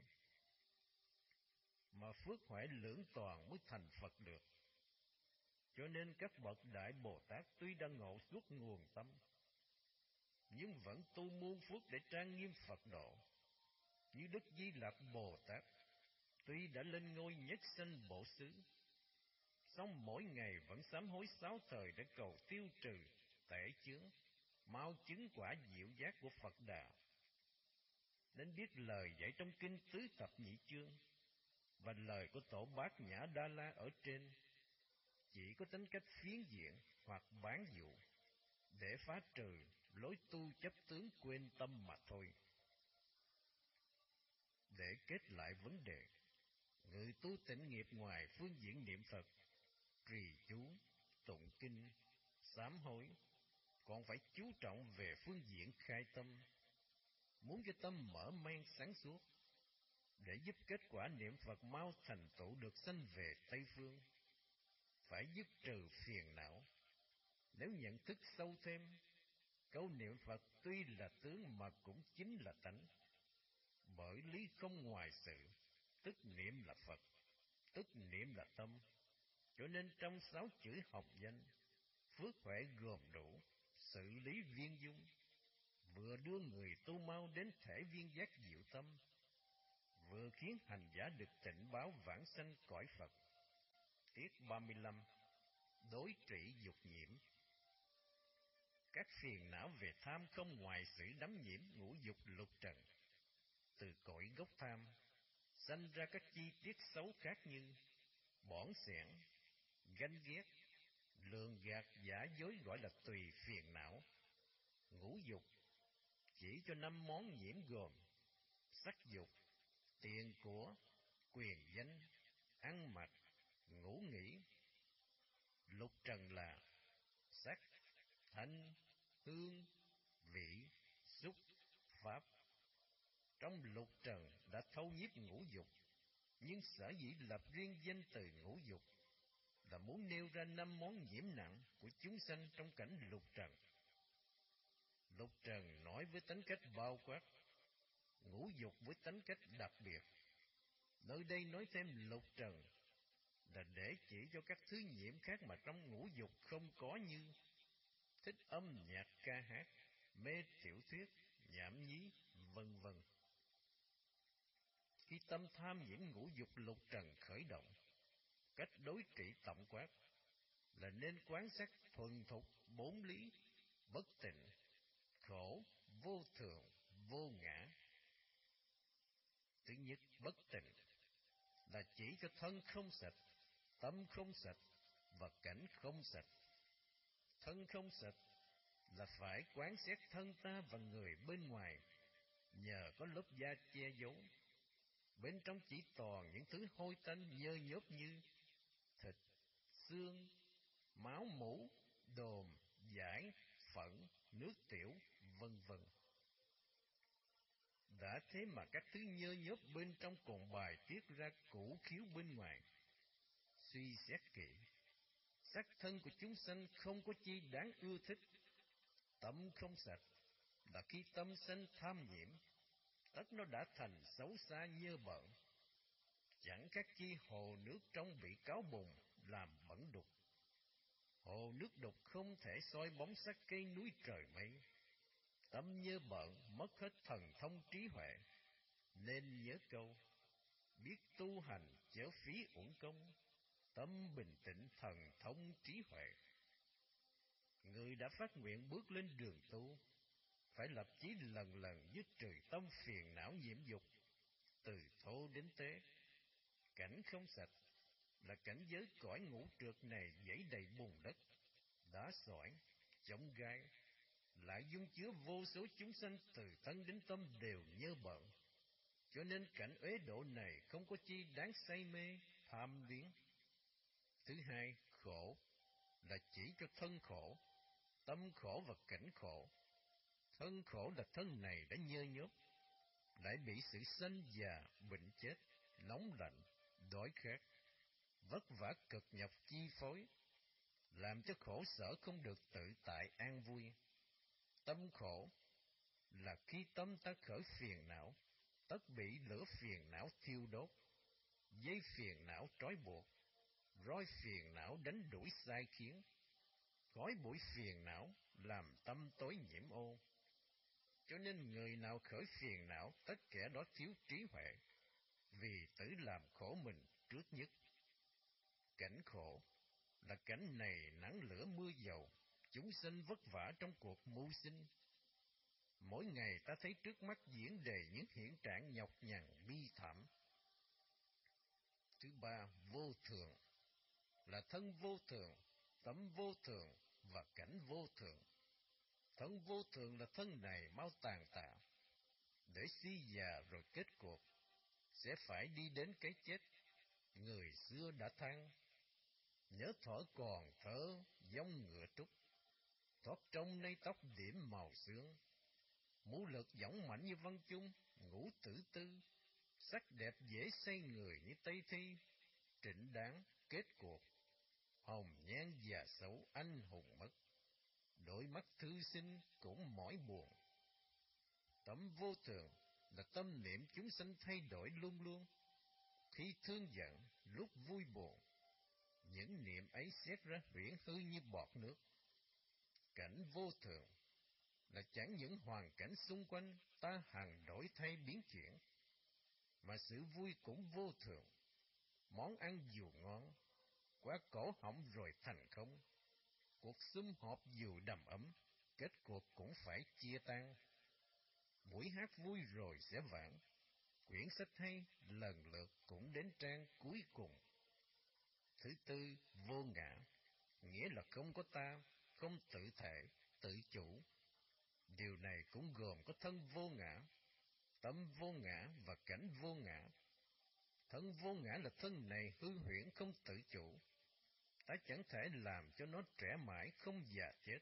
Mà phước huệ lưỡng toàn mới thành Phật được. Cho nên các bậc Đại Bồ Tát tuy đã ngộ suốt nguồn tâm, nhưng vẫn tu muôn phước để trang nghiêm Phật độ. Như Đức Di Lặc Bồ Tát, tuy đã lên ngôi nhất sanh Bổ Xứ, song mỗi ngày vẫn sám hối sáu thời để cầu tiêu trừ tệ chướng, mau chứng quả diệu giác của Phật Đà. Nên biết lời dạy trong kinh Tứ Thập Nhị Chương và lời của Tổ Bát Nhã Đa La ở trên chỉ có tính cách phiến diện hoặc bán dụ để phá trừ lối tu chấp tướng quên tâm mà thôi. Để kết lại vấn đề, người tu tịnh nghiệp ngoài phương diện niệm Phật, trì chú, tụng kinh, sám hối, còn phải chú trọng về phương diện khai tâm. Muốn cho tâm mở mang sáng suốt, để giúp kết quả niệm Phật mau thành tựu được sanh về Tây Phương, phải dứt trừ phiền não. Nếu nhận thức sâu thêm, câu niệm Phật tuy là tướng mà cũng chính là tánh. Bởi lý không ngoài sự, tức niệm là Phật, tức niệm là tâm. Cho nên trong sáu chữ học danh, phước huệ gồm đủ, sự lý viên dung, vừa đưa người tu mau đến thể viên giác diệu tâm, vừa khiến hành giả được tịnh báo vãng sanh cõi Phật. Tiết ba mươi lăm. Đối trị dục nhiễm. Các phiền não về tham không ngoài sự đắm nhiễm ngũ dục lục trần. Từ cội gốc tham, sanh ra các chi tiết xấu khác như bỏn xẻn, ganh ghét, lường gạt, giả dối gọi là tùy phiền não. Ngũ dục chỉ cho năm món nhiễm gồm sắc dục, tiền của, quyền danh, ăn mặc, ngủ nghỉ. Lục trần là sắc, thanh, hương, vị, xúc, pháp. Trong lục trần đã thâu nhiếp ngũ dục, nhưng sở dĩ lập riêng danh từ ngũ dục là muốn nêu ra năm món nhiễm nặng của chúng sanh trong cảnh lục trần. Lục trần nói với tính cách bao quát, ngũ dục với tính cách đặc biệt. Nơi đây nói thêm lục trần là để chỉ cho các thứ nhiễm khác mà trong ngũ dục không có, như thích âm nhạc ca hát, mê tiểu thuyết, nhảm nhí, vân vân. Khi tâm tham nhiễm ngũ dục lục trần khởi động, cách đối trị tổng quát là nên quán sát thuần thục bốn lý: bất tịnh, khổ, vô thường, vô ngã. Thứ nhất, bất tịnh là chỉ cho thân không sạch, tâm không sạch và cảnh không sạch. Thân không sạch là phải quán xét thân ta và người bên ngoài, nhờ có lớp da che giấu. Bên trong chỉ toàn những thứ hôi tanh nhơ nhớp như thịt, xương, máu mủ, đồm, giải, phẫn, nước tiểu, vân vân. Đã thế mà các thứ nhơ nhớp bên trong còn bài tiết ra củ khiếu bên ngoài. Suy xét kỹ, sắc thân của chúng sanh không có chi đáng ưa thích. Tâm không sạch là khi tâm sanh tham nhiễm, tất nó đã thành xấu xa nhơ bợn. Chẳng khác chi hồ nước trong bị cáo bùn làm bẩn đục. Hồ nước đục không thể soi bóng sắc cây núi trời mây. Tâm nhơ bợn mất hết thần thông trí huệ. Nên nhớ câu, biết tu hành chớ phí uổng công, tâm bình tĩnh thần thông trí huệ. Người đã phát nguyện bước lên đường tu, phải lập chí lần lần dứt trừ tâm phiền não nhiễm dục, từ thô đến tế. Cảnh không sạch là cảnh giới cõi ngũ trượt này dãy đầy bùn đất, đá sỏi, chông gai, lại dung chứa vô số chúng sanh từ thân đến tâm đều nhơ bợn. Cho nên cảnh uế độ này không có chi đáng say mê, tham luyến. Thứ hai, khổ là chỉ cho thân khổ, tâm khổ và cảnh khổ. Thân khổ là thân này đã nhơ nhớp, lại bị sự sanh già, bệnh chết, nóng lạnh, đói khát, vất vả cực nhọc chi phối, làm cho khổ sở không được tự tại an vui. Tâm khổ là khi tâm ta khởi phiền não, tất bị lửa phiền não thiêu đốt, dây phiền não trói buộc, roi phiền não đánh đuổi sai khiến, khói bụi phiền não làm tâm tối nhiễm ô. Cho nên người nào khởi phiền não, tất kẻ đó thiếu trí huệ, vì tự làm khổ mình trước nhất. Cảnh khổ là cảnh này nắng lửa mưa dầu, chúng sinh vất vả trong cuộc mưu sinh. Mỗi ngày ta thấy trước mắt diễn đề những hiện trạng nhọc nhằn bi thảm. Thứ ba, vô thường là thân vô thường, tâm vô thường và cảnh vô thường. Thân vô thường là thân này mau tàn tạ, để suy già rồi kết cuộc sẽ phải đi đến cái chết. Người xưa đã than, nhớ thở còn thở dông ngựa trúc, thoát trong nay tóc điểm màu xương. Mũ lực dõng mạnh như văn chung, ngũ tử tư, sắc đẹp dễ say người như Tây Thi. Trịnh đáng kết cuộc, hồng nhan già xấu anh hùng mất, đôi mắt thư sinh cũng mỏi buồn. Tâm vô thường là tâm niệm chúng sanh thay đổi luôn luôn, khi thương giận, lúc vui buồn. Những niệm ấy xét ra huyễn hư như bọt nước. Cảnh vô thường là chẳng những hoàn cảnh xung quanh ta hằng đổi thay biến chuyển, mà sự vui cũng vô thường. Món ăn dù ngon, quá cổ họng rồi thành không. Cuộc sum họp dù đầm ấm, kết cuộc cũng phải chia tan. Buổi hát vui rồi sẽ vãn, quyển sách hay lần lượt cũng đến trang cuối cùng. Thứ tư, vô ngã, nghĩa là không có ta, không tự thể, tự chủ. Điều này cũng gồm có thân vô ngã, tâm vô ngã và cảnh vô ngã. Thân vô ngã là thân này hư huyễn không tự chủ, ta chẳng thể làm cho nó trẻ mãi không già chết.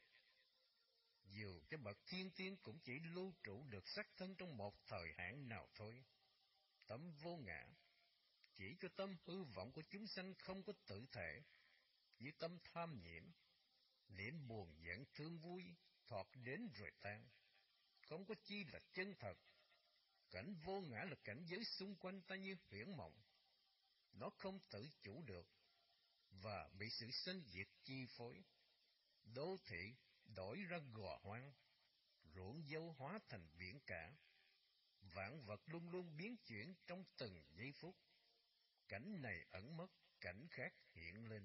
Dù cho bậc thiên tiên cũng chỉ lưu trụ được sắc thân trong một thời hạn nào thôi. Tâm vô ngã chỉ cho tâm hư vọng của chúng sanh không có tự thể, như tâm tham nhiễm, niệm buồn giận thương vui, thoạt đến rồi tan, không có chi là chân thật. Cảnh vô ngã là cảnh giới xung quanh ta như huyễn mộng, nó không tự chủ được và bị sự sanh diệt chi phối. Đô thị đổi ra gò hoang, ruộng dâu hóa thành biển cả, vạn vật luôn luôn biến chuyển trong từng giây phút. Cảnh này ẩn mất, cảnh khác hiện lên.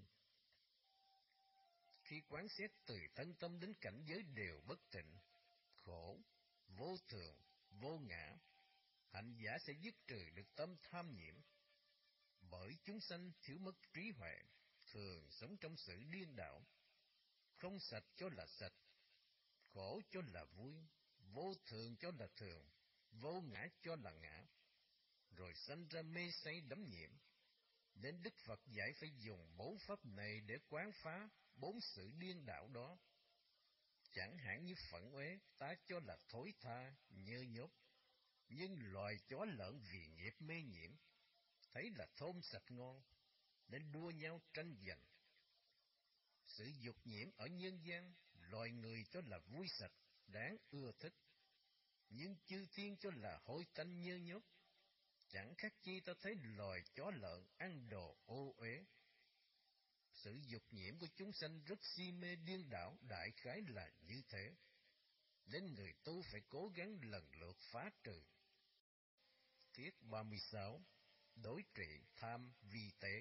Khi quán xét từ thân tâm đến cảnh giới đều bất tịnh, khổ, vô thường, vô ngã, hành giả sẽ dứt trừ được tâm tham nhiễm. Bởi chúng sanh thiếu mất trí huệ, thường sống trong sự điên đảo, không sạch cho là sạch, khổ cho là vui, vô thường cho là thường, vô ngã cho là ngã, rồi sanh ra mê say đắm nhiễm. Nên Đức Phật dạy phải dùng bốn pháp này để quán phá bốn sự điên đảo đó. Chẳng hạn như phẫn uế, ta cho là thối tha, nhơ nhốt, nhưng loài chó lợn vì nghiệp mê nhiễm, thấy là thơm sạch ngon, nên đua nhau tranh giành. Sự dục nhiễm ở nhân gian, loài người cho là vui sạch, đáng ưa thích, nhưng chư thiên cho là hôi tanh nhơ nhốt. Chẳng khác chi ta thấy loài chó lợn ăn đồ ô uế. Sự dục nhiễm của chúng sanh rất si mê điên đảo, đại khái là như thế, nên người tu phải cố gắng lần lượt phá trừ. Tiết ba mươi sáu. Đối trị tham vi tế.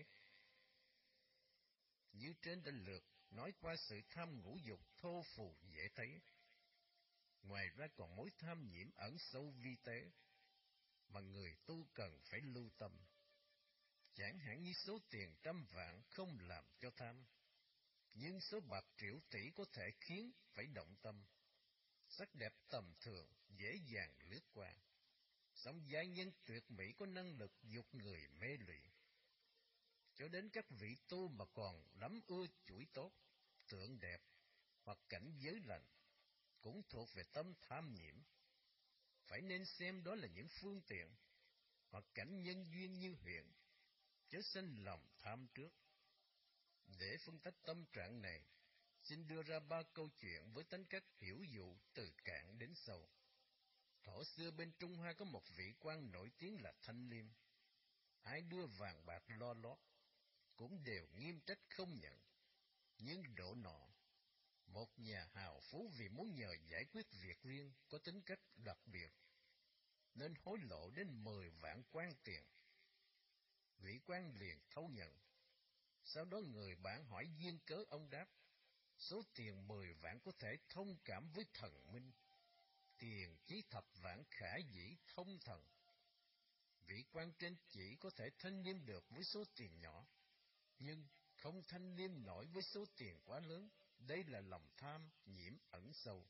Như trên đã lượt nói qua sự tham ngũ dục thô phù dễ thấy. Ngoài ra còn mối tham nhiễm ẩn sâu vi tế, mà người tu cần phải lưu tâm. Chẳng hạn như số tiền trăm vạn không làm cho tham, nhưng số bạc triệu tỷ có thể khiến phải động tâm. Sắc đẹp tầm thường dễ dàng lướt qua, Song giai nhân tuyệt mỹ có năng lực dục người mê lụy. Cho đến các vị tu mà còn lắm ưa chuỗi tốt, tượng đẹp hoặc cảnh giới lành, cũng thuộc về tâm tham nhiễm. Phải nên xem đó là những phương tiện hoặc cảnh nhân duyên như hiện, chớ sanh lòng tham trước. Để phân tích tâm trạng này, xin đưa ra ba câu chuyện với tính cách hiểu dụ từ cạn đến sâu. Thuở xưa bên Trung Hoa có một vị quan nổi tiếng là Thanh Liêm. Ai đưa vàng bạc lo lót cũng đều nghiêm trách không nhận. Nhưng độ nọ, một nhà hào phú vì muốn nhờ giải quyết việc riêng có tính cách đặc biệt, nên hối lộ đến mười vạn quan tiền. Vị quan liền thấu nhận. Sau đó người bạn hỏi duyên cớ, ông đáp: số tiền mười vạn có thể thông cảm với thần minh, tiền chí thập vạn khả dĩ thông thần. Vị quan trên chỉ có thể thanh liêm được với số tiền nhỏ, nhưng không thanh liêm nổi với số tiền quá lớn. Đây là lòng tham nhiễm ẩn sâu.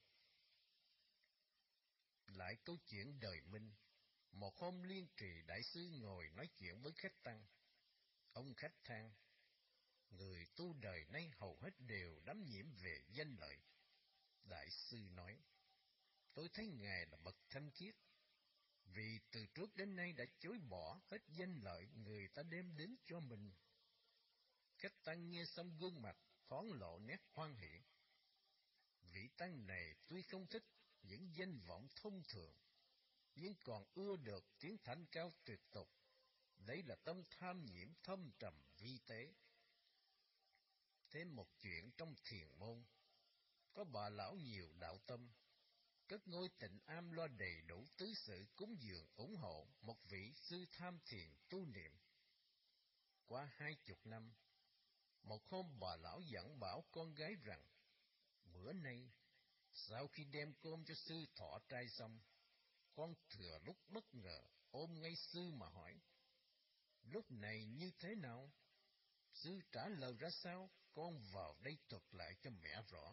Lại câu chuyện đời Minh. Một hôm Liên Trì đại sư ngồi nói chuyện với khách tăng. Ông khách than: người tu đời nay hầu hết đều đắm nhiễm về danh lợi. Đại sư nói: tôi thấy ngài là bậc thanh khiết, vì từ trước đến nay đã chối bỏ hết danh lợi người ta đem đến cho mình. Khách tăng nghe xong gương mặt thoáng lộ nét hoan hỷ. Vị tăng này tuy không thích những danh vọng thông thường, nhưng còn ưa được tiếng thanh cao tuyệt tục. Đấy là tâm tham nhiễm thâm trầm vi tế. Thêm một chuyện trong thiền môn. Có bà lão nhiều đạo tâm, cất ngôi Tịnh Am lo đầy đủ tứ sự cúng dường ủng hộ một vị sư tham thiền tu niệm. Qua hai chục năm, một hôm bà lão dặn bảo con gái rằng: bữa nay, sau khi đem cơm cho sư thọ trai xong, con thừa lúc bất ngờ ôm ngay sư mà hỏi: lúc này như thế nào? Sư trả lời ra sao? Con vào đây thuật lại cho mẹ rõ.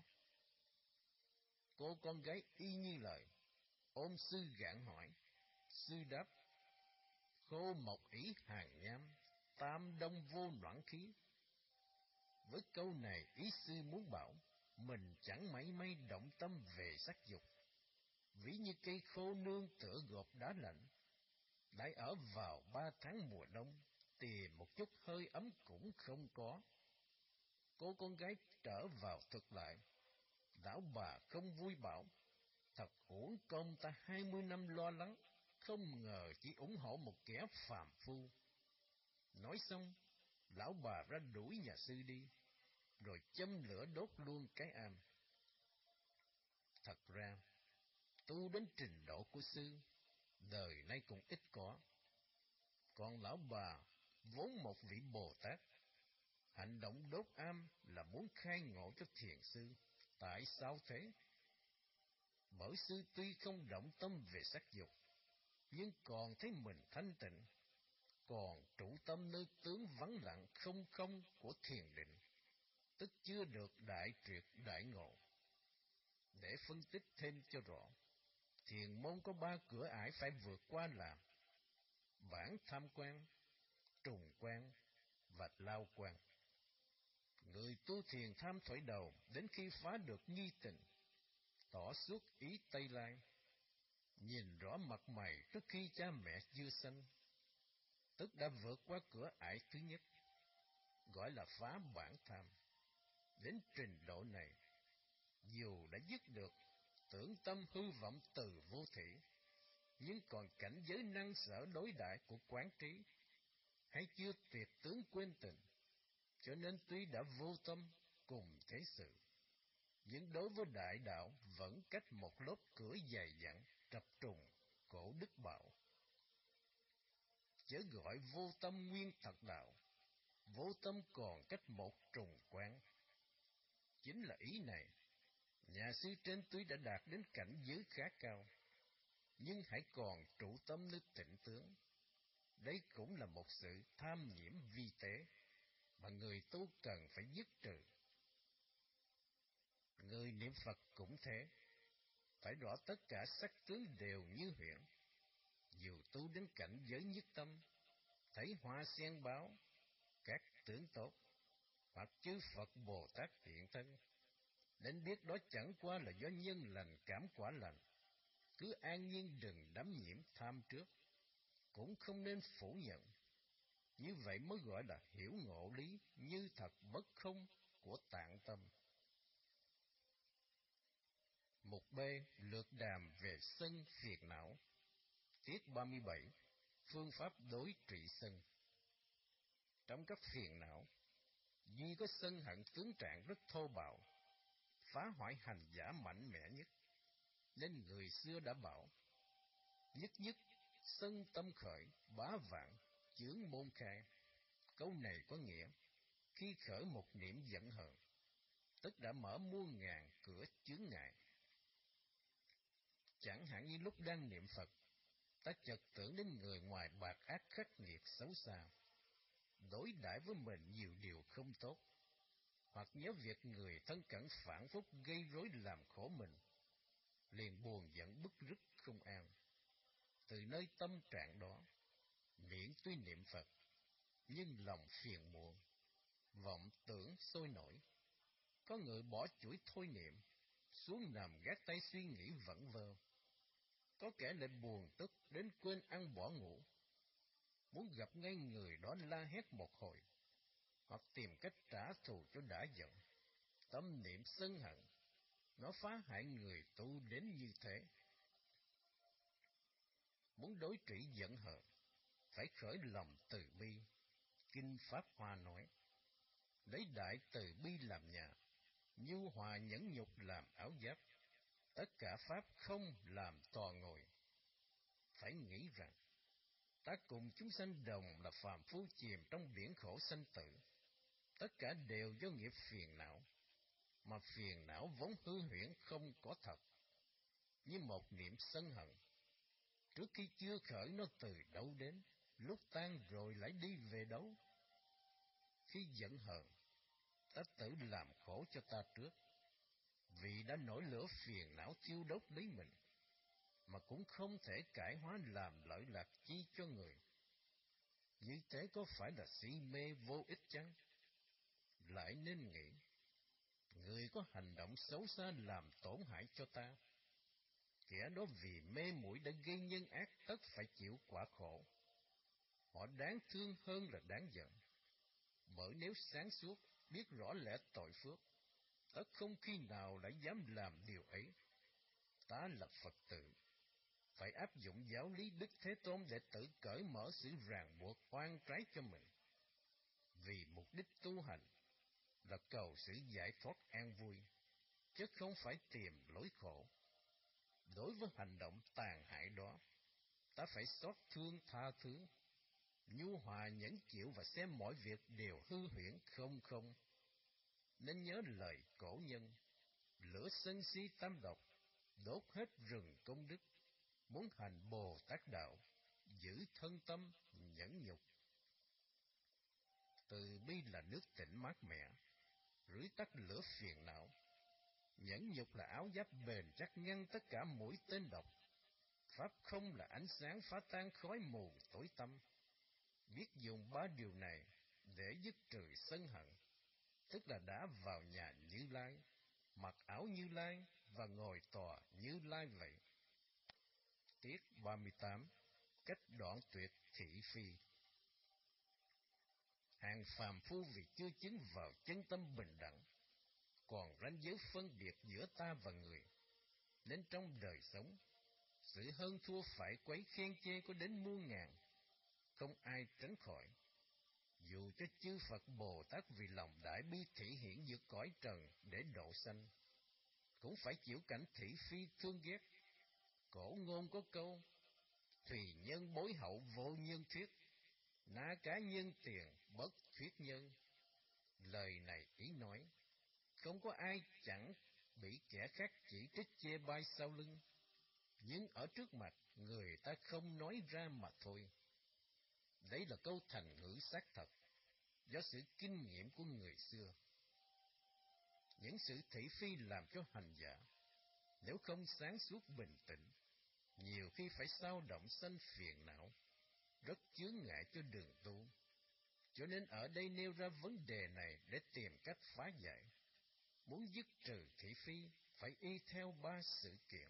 Cô con gái y như lời, ôm sư gạn hỏi. Sư đáp: khô mộc ỷ hàng nham, tam đông vô noãn khí. Với câu này, ý sư muốn bảo mình chẳng mảy may động tâm về sắc dục, ví như cây khô nương tựa gộp đá lạnh, lại ở vào ba tháng mùa đông, tìm một chút hơi ấm cũng không có. Cô con gái trở vào thực lại. Lão bà không vui bảo: thật uổng công ta hai mươi năm lo lắng, không ngờ chỉ ủng hộ một kẻ phàm phu. Nói xong, lão bà ra đuổi nhà sư đi, rồi châm lửa đốt luôn cái am. Thật ra, tu đến trình độ của sư, đời nay cũng ít có. Còn lão bà, vốn một vị Bồ Tát, hành động đốt am là muốn khai ngộ cho thiền sư. Tại sao thế? Bởi sư tuy không động tâm về sắc dục, nhưng còn thấy mình thanh tịnh, còn trụ tâm nơi tướng vắng lặng không không của thiền định, tức chưa được đại triệt đại ngộ. Để phân tích thêm cho rõ, thiền môn có ba cửa ải phải vượt qua là bản tham quan, trùng quan và lao quan. Người tu thiền tham thổi đầu đến khi phá được nghi tình, tỏ suốt ý Tây Lai, nhìn rõ mặt mày trước khi cha mẹ chưa sanh, tức đã vượt qua cửa ải thứ nhất, gọi là phá bản tham. Đến trình độ này, dù đã dứt được tưởng tâm hư vọng từ vô thỉ, nhưng còn cảnh giới năng sở đối đại của quán trí, hay chưa tuyệt tướng quên tình, cho nên tuy đã vô tâm cùng thế sự, nhưng đối với đại đạo vẫn cách một lớp cửa dày dặn, trập trùng, cổ đức bảo. Chớ gọi vô tâm nguyên thật đạo, vô tâm còn cách một trùng quan. Chính là ý này, nhà sư trên tuy đã đạt đến cảnh giới khá cao, nhưng hãy còn trụ tâm nơi tịnh tướng. Đây cũng là một sự tham nhiễm vi tế mà người tu cần phải dứt trừ. Người niệm Phật cũng thế, phải rõ tất cả sắc tướng đều như hiện. Dù tu đến cảnh giới nhất tâm, thấy hoa sen báo, các tướng tốt, hoặc chư Phật Bồ Tát hiện thân, nên biết đó chẳng qua là do nhân lành cảm quả lành. Cứ an nhiên đừng đắm nhiễm tham trước, cũng không nên phủ nhận. Như vậy mới gọi là hiểu ngộ lý như thật bất không của tạng tâm. Mục B. Lược đàm về sân phiền não. Tiết ba mươi bảy. Phương pháp đối trị sân. Trong các phiền não, duy có sân hận tướng trạng rất thô bạo, phá hoại hành giả mạnh mẽ nhất. Nên người xưa đã bảo, nhất nhất sân tâm khởi, bá vạn chướng môn khai. Câu này có nghĩa, khi khởi một niệm giận hờn, tức đã mở muôn ngàn cửa chướng ngại. Chẳng hạn như lúc đang niệm Phật, ta chợt tưởng đến người ngoài bạc ác khắc nghiệt xấu xa, đối đãi với mình nhiều điều không tốt, hoặc nhớ việc người thân cận phản phúc gây rối làm khổ mình, liền buồn giận bức rứt không an. Từ nơi tâm trạng đó, miệng tuy niệm Phật, nhưng lòng phiền muộn, vọng tưởng sôi nổi. Có người bỏ chuỗi thôi niệm, xuống nằm gác tay suy nghĩ vẩn vơ. Có kẻ lại buồn tức đến quên ăn bỏ ngủ, muốn gặp ngay người đó la hét một hồi, hoặc tìm cách trả thù cho đã giận. Tâm niệm sân hận, nó phá hại người tu đến như thế. Muốn đối trị giận hờn, phải khởi lòng từ bi. Kinh Pháp Hoa nói, lấy đại từ bi làm nhà, nhu hòa nhẫn nhục làm áo giáp, tất cả pháp không làm tòa ngồi. Phải nghĩ rằng, ta cùng chúng sanh đồng là phàm phu chìm trong biển khổ sanh tử. Tất cả đều do nghiệp phiền não, mà phiền não vốn hư huyễn không có thật. Như một niệm sân hận, trước khi chưa khởi nó từ đâu đến, lúc tan rồi lại đi về đâu. Khi giận hờn, ta tự làm khổ cho ta trước, vì đã nổi lửa phiền não thiêu đốt lấy mình, mà cũng không thể cải hóa làm lợi lạc chi cho người. Như thế có phải là si mê vô ích chăng? Lại nên nghĩ, người có hành động xấu xa làm tổn hại cho ta, kẻ đó vì mê muội đã gây nhân ác tất phải chịu quả khổ. Họ đáng thương hơn là đáng giận, bởi nếu sáng suốt biết rõ lẽ tội phước, tất không khi nào lại dám làm điều ấy. Ta là Phật tử, phải áp dụng giáo lý Đức Thế Tôn để tự cởi mở sự ràng buộc oan trái cho mình. Vì mục đích tu hành là cầu sự giải thoát an vui, chứ không phải tìm lối khổ. Đối với hành động tàn hại đó, ta phải xót thương tha thứ, nhu hòa nhẫn chịu và xem mọi việc đều hư huyễn không không. Nên nhớ lời cổ nhân, lửa sân si tam độc, đốt hết rừng công đức. Muốn hành Bồ Tát đạo, giữ thân tâm nhẫn nhục. Từ bi là nước tịnh mát mẻ, rưới tắt lửa phiền não. Nhẫn nhục là áo giáp bền chắc ngăn tất cả mũi tên độc. Pháp không là ánh sáng phá tan khói mù tối tăm. Biết dùng ba điều này để dứt trừ sân hận, tức là đã vào nhà Như Lai, mặc áo Như Lai và ngồi tòa Như Lai vậy. Tiết ba mươi tám. Cách đoạn tuyệt thị phi. Hàng phàm phu vì chưa chứng vào chân tâm bình đẳng, còn ranh giới phân biệt giữa ta và người, nên trong đời sống, sự hơn thua phải quấy khen chê có đến muôn ngàn, không ai tránh khỏi. Dù cho chư Phật Bồ Tát vì lòng đại bi thị hiển giữa cõi trần để độ sanh, cũng phải chịu cảnh thị phi thương ghét. Cổ ngôn có câu, tùy nhân bối hậu vô nhân thuyết, na cá nhân tiền bất thuyết nhân. Lời này ý nói, không có ai chẳng bị kẻ khác chỉ trích chê bai sau lưng, nhưng ở trước mặt người ta không nói ra mà thôi. Đấy là câu thành ngữ xác thật, do sự kinh nghiệm của người xưa. Những sự thị phi làm cho hành giả, nếu không sáng suốt bình tĩnh, nhiều khi phải xao động sanh phiền não, rất chướng ngại cho đường tu. Cho nên ở đây nêu ra vấn đề này để tìm cách phá giải. Muốn dứt trừ thị phi, phải y theo ba sự kiện.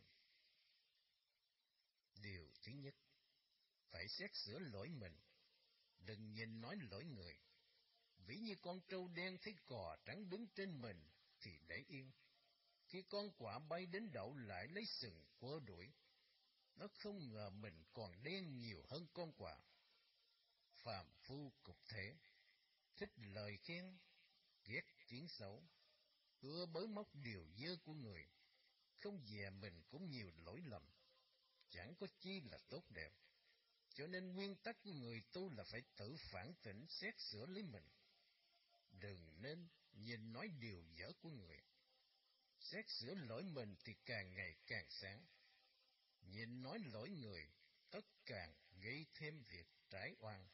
Điều thứ nhất, phải xét sửa lỗi mình, đừng nhìn nói lỗi người. Ví như con trâu đen thấy cò trắng đứng trên mình thì để yên. Khi con quạ bay đến đậu lại lấy sừng quơ đuổi, nó không ngờ mình còn đen nhiều hơn con quạ. Phàm phu cục thể, thích lời khen, ghét tiếng xấu, ưa bới móc điều dơ của người, không dè mình cũng nhiều lỗi lầm, chẳng có chi là tốt đẹp. Cho nên nguyên tắc của người tu là phải tự phản tỉnh xét sửa lấy mình. Đừng nên nhìn nói điều dở của người. Xét sửa lỗi mình thì càng ngày càng sáng. Nhìn nói lỗi người, tất càng gây thêm việc trái oan.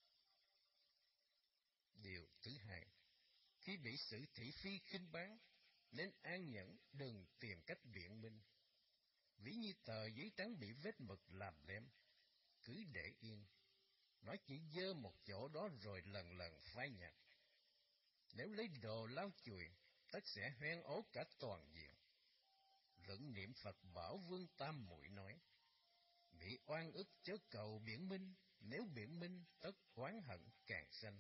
Điều thứ hai, khi bị sự thị phi khinh báng, nên an nhẫn, đừng tìm cách biện minh. Ví như tờ giấy trắng bị vết mực làm lem, cứ để yên, nó chỉ dơ một chỗ đó rồi lần lần phai nhạt. Nếu lấy đồ lau chùi, tất sẽ hoen ố cả toàn diện. Luận niệm Phật Bảo Vương Tam Muội nói, bị oan ức chớ cầu biện minh, nếu biện minh tất oán hận càng sanh.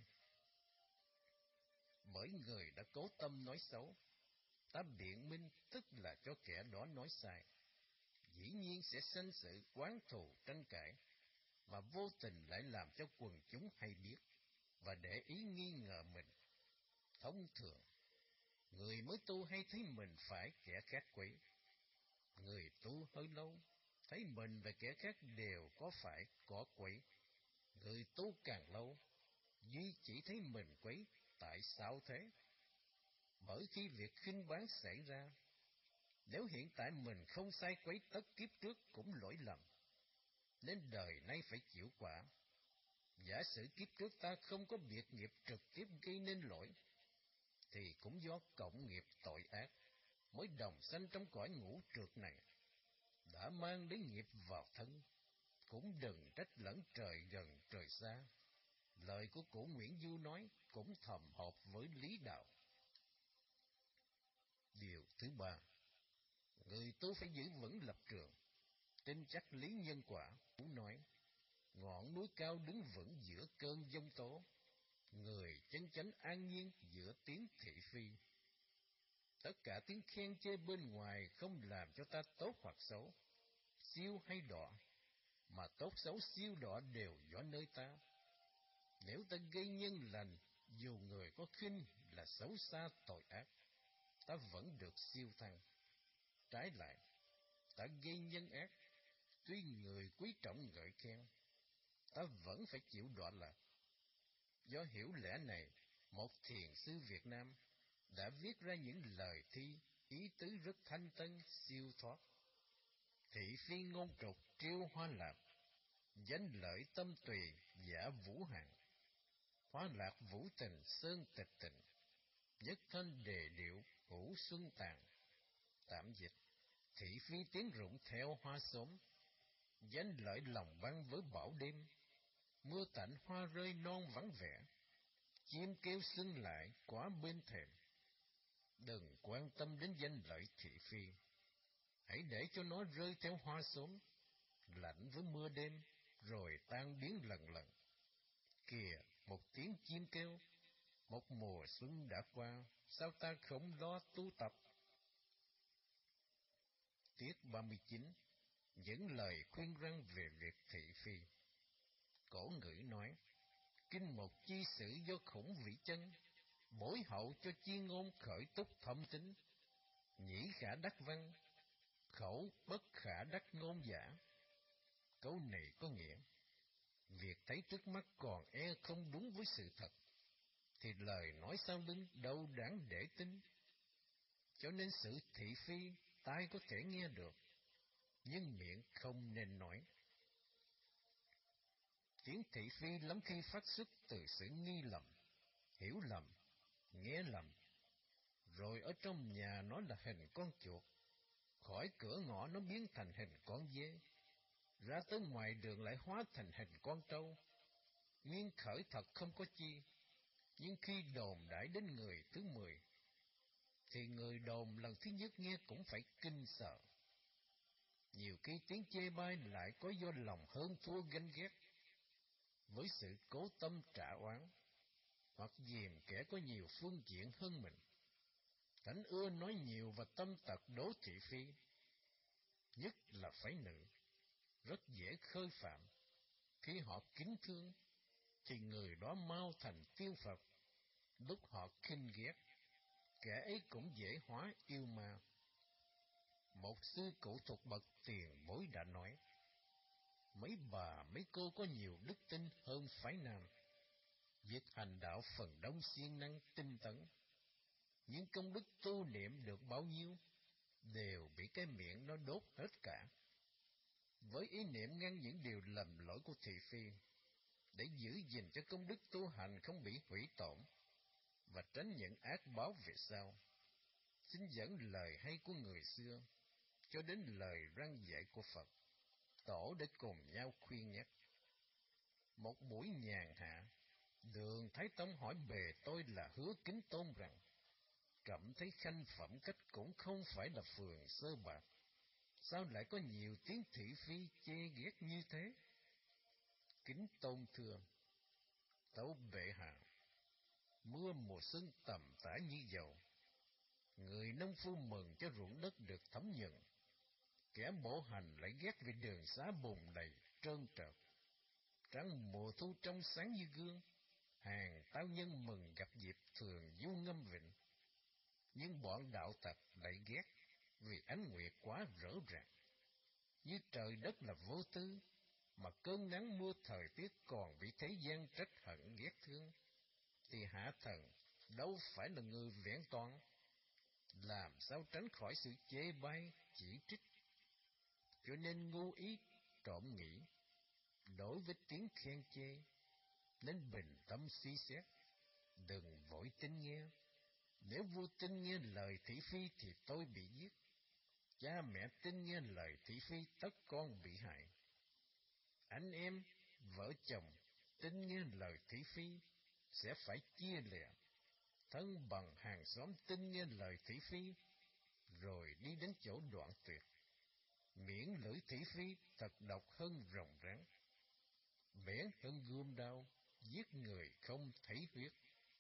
Bởi người đã cố tâm nói xấu, ta biện minh tức là cho kẻ đó nói sai, dĩ nhiên sẽ sanh sự oán thù tranh cãi, mà vô tình lại làm cho quần chúng hay biết và để ý nghi ngờ mình. Thông thường, người mới tu hay thấy mình phải kẻ khác quấy. Người tu hơi lâu, thấy mình và kẻ khác đều có phải có quấy. Người tu càng lâu, duy chỉ thấy mình quấy. Tại sao thế? Bởi khi việc khinh báng xảy ra, nếu hiện tại mình không sai quấy, tất kiếp trước cũng lỗi lầm, nên đời nay phải chịu quả. Giả sử kiếp trước ta không có biệt nghiệp trực tiếp gây nên lỗi, thì cũng do cộng nghiệp tội ác mới đồng sanh trong cõi ngũ trược này, đã mang đến nghiệp vào thân. Cũng đừng trách lẫn trời gần trời xa. Lời của cụ Nguyễn Du nói cũng thầm hợp với lý đạo. Điều thứ ba, người tu phải giữ vững lập trường, tin chắc lý nhân quả. Cụ nói, ngọn núi cao đứng vững giữa cơn giông tố, người chân chánh an nhiên giữa tiếng thị phi. Tất cả tiếng khen chê bên ngoài không làm cho ta tốt hoặc xấu, siêu hay đọa, mà tốt xấu siêu đọa đều do nơi ta. Nếu ta gây nhân lành, dù người có khinh là xấu xa tội ác, ta vẫn được siêu thăng. Trái lại, ta gây nhân ác, tuy người quý trọng ngợi khen, ta vẫn phải chịu đọa lạc. Do hiểu lẽ này, một thiền sư Việt Nam đã viết ra những lời thi, ý tứ rất thanh tân, siêu thoát. Thị phi ngôn trục triêu hoa lạc, danh lợi tâm tùy giả vũ hàng. Hoa lạc vũ tình sơn tịch tịnh, nhất thanh đề điệu hữu xuân tàn. Tạm dịch, thị phi tiếng rụng theo hoa xóm, danh lợi lòng băng với bão đêm. Mưa tạnh hoa rơi non vắng vẻ, chim kêu xưng lại quá bên thềm. Đừng quan tâm đến danh lợi thị phi, hãy để cho nó rơi theo hoa xóm, lạnh với mưa đêm, rồi tan biến lần lần. Kìa, một tiếng chim kêu, một mùa xuân đã qua, sao ta không lo tu tập? Tiết ba mươi chín, những lời khuyên răn về việc thị phi. Cổ ngữ nói, kinh một chi sử do khủng vĩ chân, bối hậu cho chi ngôn khởi túc thâm tính. Nhĩ khả đắc văn, khẩu bất khả đắc ngôn giả. Câu này có nghĩa, việc thấy trước mắt còn e không đúng với sự thật, thì lời nói sau lưng đâu đáng để tin. Cho nên sự thị phi, tai có thể nghe được, nhưng miệng không nên nói. Tiếng thị phi lắm khi phát xuất từ sự nghi lầm, hiểu lầm, nghe lầm. Rồi ở trong nhà nó là hình con chuột, khỏi cửa ngõ nó biến thành hình con dê. ra tới ngoài đường lại hóa thành hình con trâu. Nguyên khởi thật không có chi, nhưng khi đồn đãi đến người thứ mười, thì người đồn lần thứ nhất nghe cũng phải kinh sợ. Nhiều khi tiếng chê bai lại có do lòng hơn thua ganh ghét, với sự cố tâm trả oán, hoặc dìm kẻ có nhiều phương diện hơn mình. Cảnh ưa nói nhiều và tâm tật đố thị phi, nhất là phái nữ, rất dễ khơi phạm. Khi họ kính thương, thì người đó mau thành tiêu Phật. Lúc họ khinh ghét, kẻ ấy cũng dễ hóa yêu ma. Một sư cụ thuộc bậc tiền bối đã nói, mấy bà mấy cô có nhiều đức tin hơn phái nam. Việc hành đạo phần đông siêng năng tinh tấn, nhưng công đức tu niệm được bao nhiêu, đều bị cái miệng nó đốt hết cả. Với ý niệm ngăn những điều lầm lỗi của thị phi, để giữ gìn cho công đức tu hành không bị hủy tổn, và tránh những ác báo về sau, xin dẫn lời hay của người xưa, cho đến lời răn dạy của Phật, Tổ để cùng nhau khuyên nhắc. Một buổi nhàn hạ, Đường Thái Tông hỏi bề tôi là Hứa Kính Tôn rằng, trẫm thấy khanh phẩm cách cũng không phải là phường sơ bạc, sao lại có nhiều tiếng thị phi chê ghét như thế? Kính Tôn thưa, tấu bệ hạ, mưa mùa xuân tầm tã như dầu, người nông phu mừng cho ruộng đất được thấm nhuần, kẻ bộ hành lại ghét vì đường xá bùn đầy trơn trượt. Trăng mùa thu trong sáng như gương, hàng tao nhân mừng gặp dịp thường du ngâm vịnh. Nhưng bọn đạo tặc lại ghét vì ánh nguyệt quá rỡ ràng. Như trời đất là vô tư, mà cơn nắng mưa thời tiết còn bị thế gian trách hận ghét thương, thì hạ thần đâu phải là người vẹn toàn, làm sao tránh khỏi sự chê bai chỉ trích. Cho nên ngu ý trộm nghĩ, đối với tiếng khen chê, nên bình tâm suy xét, đừng vội tin nghe. Nếu vua tin nghe lời thị phi thì tôi bị giết, cha mẹ tin nghe lời thị phi tất con bị hại. Anh em, vợ chồng tin nghe lời thị phi sẽ phải chia lìa. Thân bằng hàng xóm tin nghe lời thị phi, rồi đi đến chỗ đoạn tuyệt. Miễn lưỡi thị phi thật độc hơn rồng rắn, bén hơn gươm đao, giết người không thấy huyết.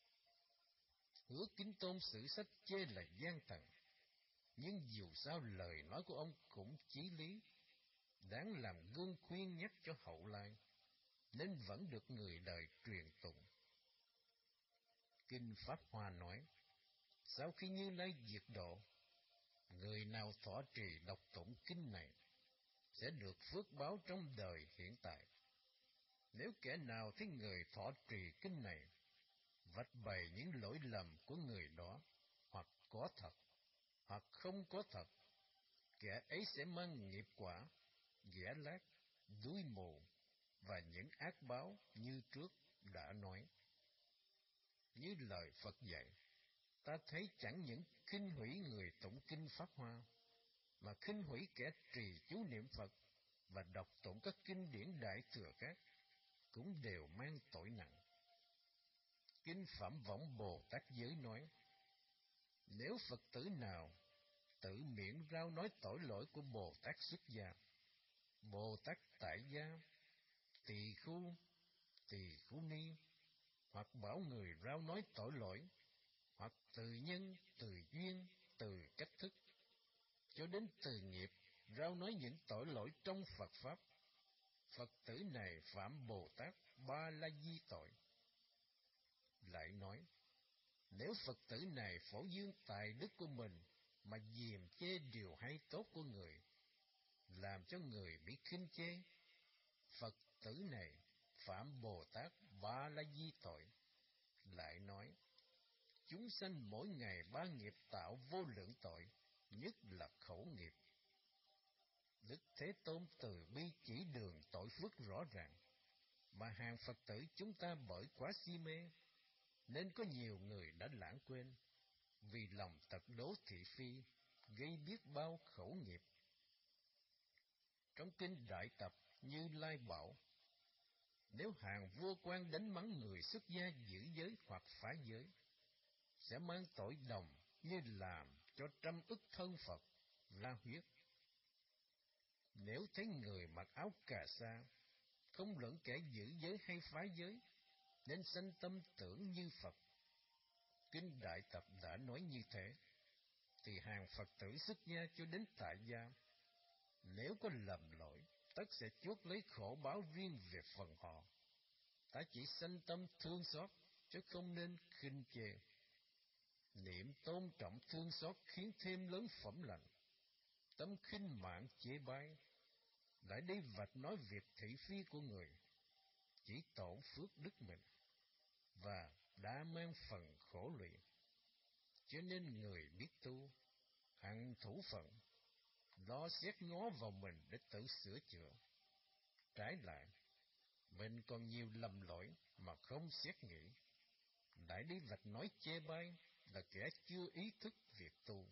Hứa Kính Tôn sử sách chê là gian tần, nhưng dù sao lời nói của ông cũng chí lý, đáng làm gương khuyên nhắc cho hậu lai, nên vẫn được người đời truyền tụng. Kinh Pháp Hoa nói, sau khi Như Lai diệt độ, người nào thọ trì đọc tụng kinh này sẽ được phước báo trong đời hiện tại. Nếu kẻ nào thấy người thọ trì kinh này vạch bày những lỗi lầm của người đó, hoặc có thật, hoặc không có thật, kẻ ấy sẽ mang nghiệp quả, ghẻ lác, đuôi mù và những ác báo như trước đã nói. Như lời Phật dạy, ta thấy chẳng những khinh hủy người tụng kinh Pháp Hoa, mà khinh hủy kẻ trì chú niệm Phật và đọc tụng các kinh điển đại thừa khác, cũng đều mang tội nặng. Kinh Phẩm Võng Bồ Tát Giới nói, nếu Phật tử nào tự miệng rao nói tội lỗi của Bồ Tát xuất gia, Bồ Tát tại gia, tỳ khu, tỳ khu ni, hoặc bảo người rao nói tội lỗi, hoặc từ nhân, từ duyên, từ cách thức, cho đến từ nghiệp, rao nói những tội lỗi trong Phật Pháp, Phật tử này phạm Bồ Tát Ba La Di tội. Lại nói, nếu Phật tử này phổ dương tài đức của mình mà diềm chê điều hay tốt của người, làm cho người bị khinh chê, Phật tử này phạm Bồ Tát Ba La Di tội. Lại nói, chúng sanh mỗi ngày ba nghiệp tạo vô lượng tội, nhất là khẩu nghiệp. Đức Thế Tôn từ bi chỉ đường tội phước rõ ràng, mà hàng Phật tử chúng ta bởi quá si mê, nên có nhiều người đã lãng quên, vì lòng tật đố thị phi, gây biết bao khẩu nghiệp. Trong kinh Đại Tập Như Lai bảo, nếu hàng vua quan đánh mắng người xuất gia giữ giới hoặc phá giới, sẽ mang tội đồng như làm cho trăm ức thân Phật la huyết. Nếu thấy người mặc áo cà sa, không luận kẻ giữ giới hay phá giới, nên sanh tâm tưởng như Phật. Kinh Đại Tập đã nói như thế, thì hàng Phật tử xuất gia cho đến tại gia, nếu có lầm lỗi, tất sẽ chuốc lấy khổ báo riêng về phần họ. Ta chỉ sanh tâm thương xót, chứ không nên khinh chê. Niệm tôn trọng thương xót khiến thêm lớn phẩm lành. Tâm khinh mạng chế bai, lại đi vạch nói việc thị phi của người, chỉ tổn phước đức mình, và đã mang phần khổ lụy. Cho nên người biết tu, hằng thủ phận, lo xét ngó vào mình để tự sửa chữa. Trái lại, mình còn nhiều lầm lỗi mà không xét nghĩ, lại đi vạch nói chê bai, là kẻ chưa ý thức việc tu.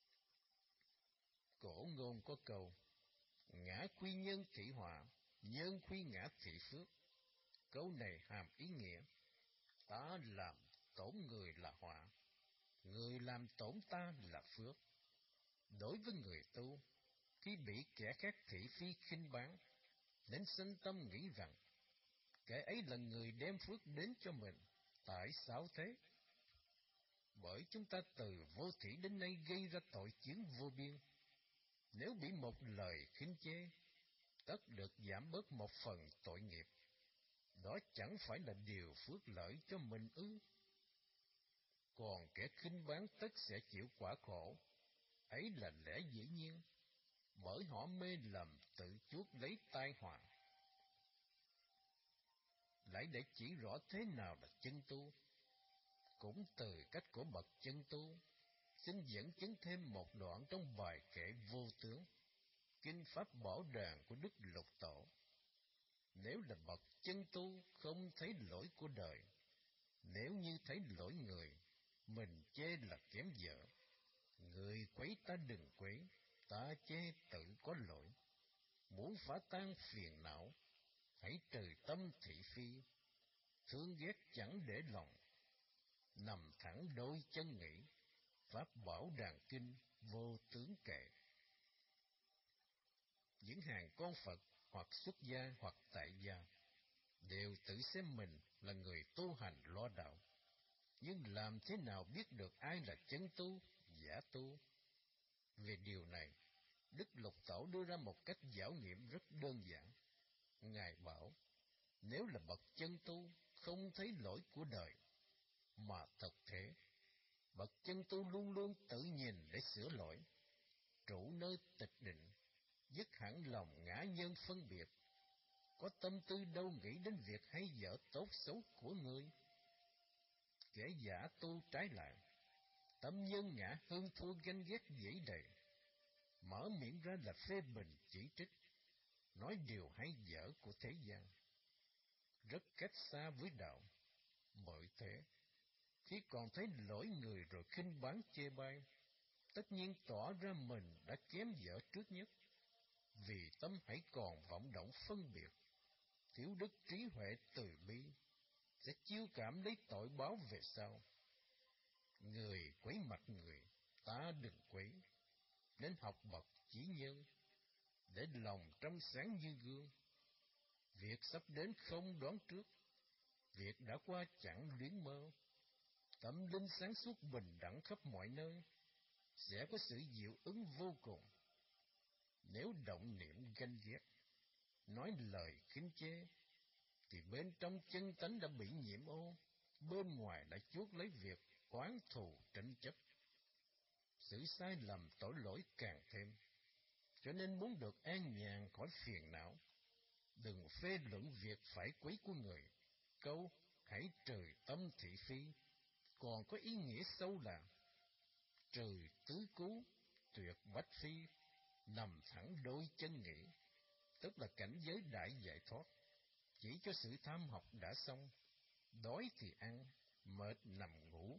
Cổ ngôn có câu, ngã quy nhân thị họa, nhân quy ngã thị phước. Câu này hàm ý nghĩa, ta làm tổn người là họa, người làm tổn ta là phước. Đối với người tu, khi bị kẻ khác thị phi khinh báng, nên sanh tâm nghĩ rằng, kẻ ấy là người đem phước đến cho mình, tại sao thế? Bởi chúng ta từ vô thủy đến nay gây ra tội chướng vô biên. Nếu bị một lời khinh chê, tất được giảm bớt một phần tội nghiệp. Đó chẳng phải là điều phước lợi cho mình ư? Còn kẻ khinh báng tất sẽ chịu quả khổ, ấy là lẽ dĩ nhiên, bởi họ mê lầm tự chuốc lấy tai họa. Lại để chỉ rõ thế nào là chân tu, cũng từ cách của bậc chân tu, xin dẫn chứng thêm một đoạn trong bài kệ Vô Tướng, Kinh Pháp Bảo Đàn của Đức Lục Tổ. Nếu là bậc chân tu không thấy lỗi của đời, nếu như thấy lỗi người, mình chê là kém dở. Người quấy ta đừng quấy, ta chê tự có lỗi. Muốn phá tan phiền não, hãy trừ tâm thị phi. Thương ghét chẳng để lòng, nằm thẳng đôi chân nghĩ. Pháp Bảo Đàn Kinh Vô Tướng kệ. Những hàng con Phật hoặc xuất gia hoặc tại gia đều tự xem mình là người tu hành lo đạo, nhưng làm thế nào biết được ai là chân tu, giả tu? Về điều này, Đức Lục Tổ đưa ra một cách giảo nghiệm rất đơn giản. Ngài bảo, nếu là bậc chân tu không thấy lỗi của đời, mà thực thế, bậc chân tu luôn luôn tự nhìn để sửa lỗi, trụ nơi tịch định, dứt hẳn lòng ngã nhân phân biệt, có tâm tư đâu nghĩ đến việc hay dở tốt xấu của người. Kẻ giả tu trái lại, tâm nhân ngã hơn thua ganh ghét dễ đầy, mở miệng ra là phê bình chỉ trích, nói điều hay dở của thế gian, rất cách xa với đạo. Bởi thế, khi còn thấy lỗi người rồi khinh báng chê bai, tất nhiên tỏ ra mình đã kém dở trước nhất, vì tâm hãy còn vọng động phân biệt, thiếu đức trí huệ từ bi, sẽ chiêu cảm lấy tội báo về sau. Người quấy mặt người, ta đừng quấy, nên học bậc chỉ nhân, để lòng trong sáng như gương. Việc sắp đến không đoán trước, việc đã qua chẳng luyến mơ. Tâm linh sáng suốt bình đẳng khắp mọi nơi, sẽ có sự dịu ứng vô cùng. Nếu động niệm ganh ghét, nói lời khinh chê, thì bên trong chân tánh đã bị nhiễm ô, bên ngoài lại chuốc lấy việc oán thù tranh chấp. Sự sai lầm tội lỗi càng thêm. Cho nên muốn được an nhàn khỏi phiền não, đừng phê luận việc phải quấy của người. Câu hãy trừ tâm thị phi còn có ý nghĩa sâu là trừ tứ cú, tuyệt bách phi, nằm thẳng đôi chân nghĩ, tức là cảnh giới đại giải thoát, chỉ cho sự tham học đã xong, đói thì ăn, mệt nằm ngủ.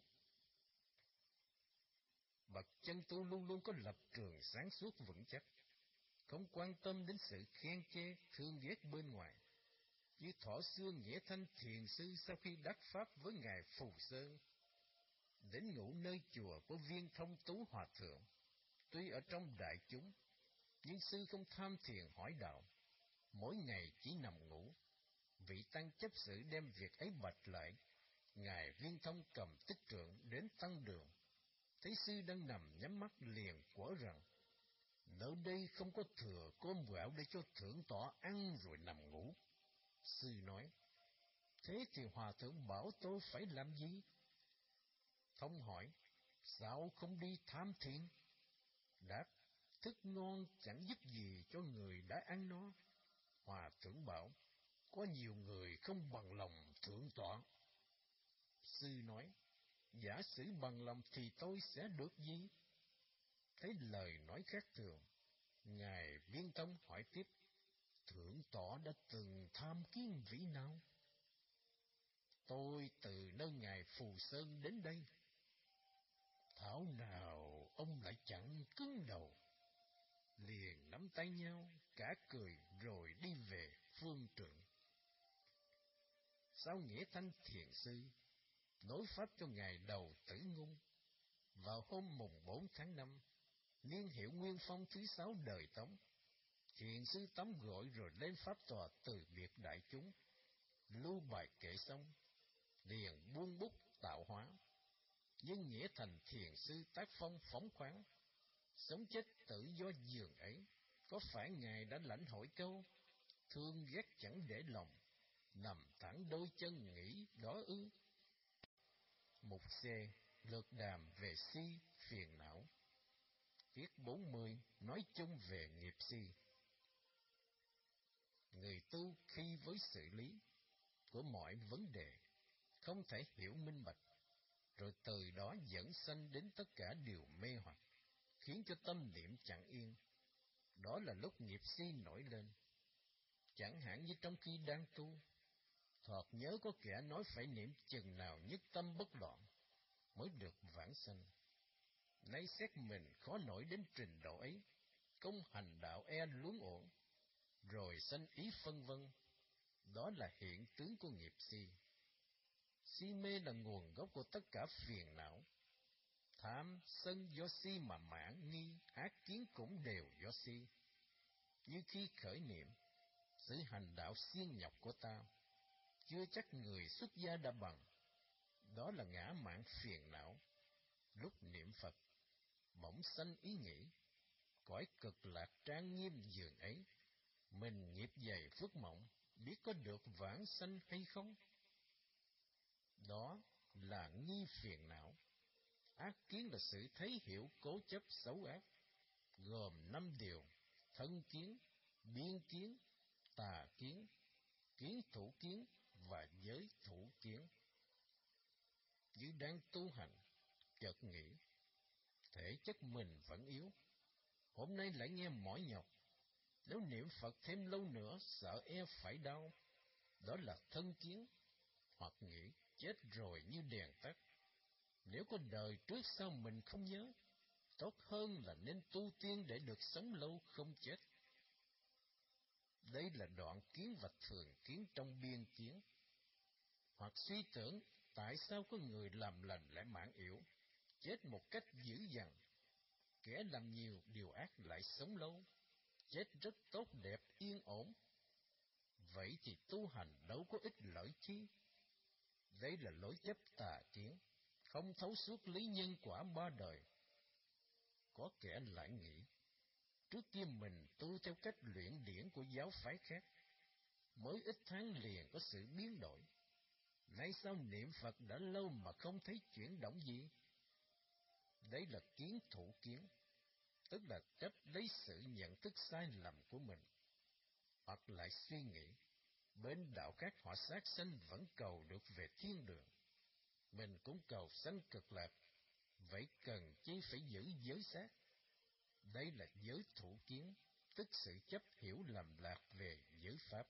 Bậc chân tu luôn luôn có lập trường sáng suốt vững chắc, không quan tâm đến sự khen chê, thương ghét bên ngoài. Như thỏ xưa Nghĩa Thanh thiền sư sau khi đắc pháp với ngài Phù Sơn, đến ngủ nơi chùa của Viên Thông Tú Hòa Thượng. Tuy ở trong đại chúng, nhưng sư không tham thiền hỏi đạo, mỗi ngày chỉ nằm ngủ. Vị tăng chấp sự đem việc ấy bạch lại. Ngài Viên Thông cầm tích trượng đến tăng đường, thấy sư đang nằm nhắm mắt liền quở rằng, nơi đây không có thừa cơm gạo để cho thượng tọa ăn rồi nằm ngủ. Sư nói, thế thì hòa thượng bảo tôi phải làm gì? Thông hỏi, sao không đi tham thiền? Đáp, thức ngon chẳng giúp gì cho người đã ăn nó. Hòa thượng bảo, có nhiều người không bằng lòng thượng tọa. Sư nói, giả sử bằng lòng thì tôi sẽ được gì? Thấy lời nói khác thường, ngài Viên Thông hỏi tiếp, thượng tọa đã từng tham kiến vị nào? Tôi từ nơi ngài Phù Sơn đến đây. Thảo nào ông lại chẳng cứng đầu, liền nắm tay nhau, cả cười rồi đi về phương trượng. Sau Nghĩa Thanh thiền sư nối pháp cho ngài Đầu Tử Ngôn, vào hôm mùng bốn tháng năm, niên hiệu Nguyên Phong thứ sáu đời Tống, thiền sư tắm gội rồi lên pháp tòa từ biệt đại chúng, lưu bài kệ xong, liền buông bút tạo hóa. Nhưng Nghĩa Thành thiền sư tác phong phóng khoáng, sống chết tự do giường ấy, có phải ngài đã lãnh hội câu thương ghét chẳng để lòng, nằm thẳng đôi chân nghĩ đó ư? Mục C. Lược đàm về si phiền não. Tiết bốn mươi nói chung về nghiệp si. Người tu khi với xử lý của mọi vấn đề không thể hiểu minh bạch, rồi từ đó dẫn sanh đến tất cả điều mê hoặc, khiến cho tâm niệm chẳng yên. Đó là lúc nghiệp si nổi lên. Chẳng hạn như trong khi đang tu, thoạt nhớ có kẻ nói phải niệm chừng nào nhất tâm bất loạn mới được vãng sanh. Nay xét mình khó nổi đến trình độ ấy, công hành đạo e luống ổn, rồi sanh ý phân vân. Đó là hiện tướng của nghiệp si. Si mê là nguồn gốc của tất cả phiền não. Tham, sân do si mà mãn nghi, ác kiến cũng đều do si. Như khi khởi niệm, sự hành đạo siêng nhọc của ta, chưa chắc người xuất gia đã bằng. Đó là ngã mạn phiền não. Lúc niệm Phật, bỗng sanh ý nghĩ, cõi cực lạc trang nghiêm dường ấy, mình nghiệp dày phước mộng, biết có được vãng sanh hay không? Đó là nghi phiền não. Ác kiến là sự thấy hiểu cố chấp xấu ác, gồm năm điều: thân kiến, biên kiến, tà kiến, kiến thủ kiến và giới thủ kiến. Như đang tu hành, chợt nghĩ, thể chất mình vẫn yếu, hôm nay lại nghe mỏi nhọc, nếu niệm Phật thêm lâu nữa sợ e phải đau. Đó là thân kiến. Hoặc nghĩ chết rồi như đèn tắt, nếu có đời trước sao mình không nhớ, tốt hơn là nên tu tiên để được sống lâu không chết. Đây là đoạn kiến và thường kiến trong biên kiến. Hoặc suy tưởng tại sao có người làm lành lại mãn yểu, chết một cách dữ dằn, kẻ làm nhiều điều ác lại sống lâu, chết rất tốt đẹp yên ổn. Vậy thì tu hành đâu có ích lợi chi? Đây là lối chấp tà kiến, không thấu suốt lý nhân quả ba đời. Có kẻ lại nghĩ, trước kia mình tu theo cách luyện điển của giáo phái khác, mới ít tháng liền có sự biến đổi. Nay sao niệm Phật đã lâu mà không thấy chuyển động gì? Đấy là kiến thủ kiến, tức là chấp lấy sự nhận thức sai lầm của mình. Hoặc lại suy nghĩ, bên đạo khác họ sát sanh vẫn cầu được về thiên đường, mình cũng cầu sanh cực lạc, vậy cần chi phải giữ giới sát? Đây là giới thủ kiến, tức sự chấp hiểu lầm lạc về giới pháp.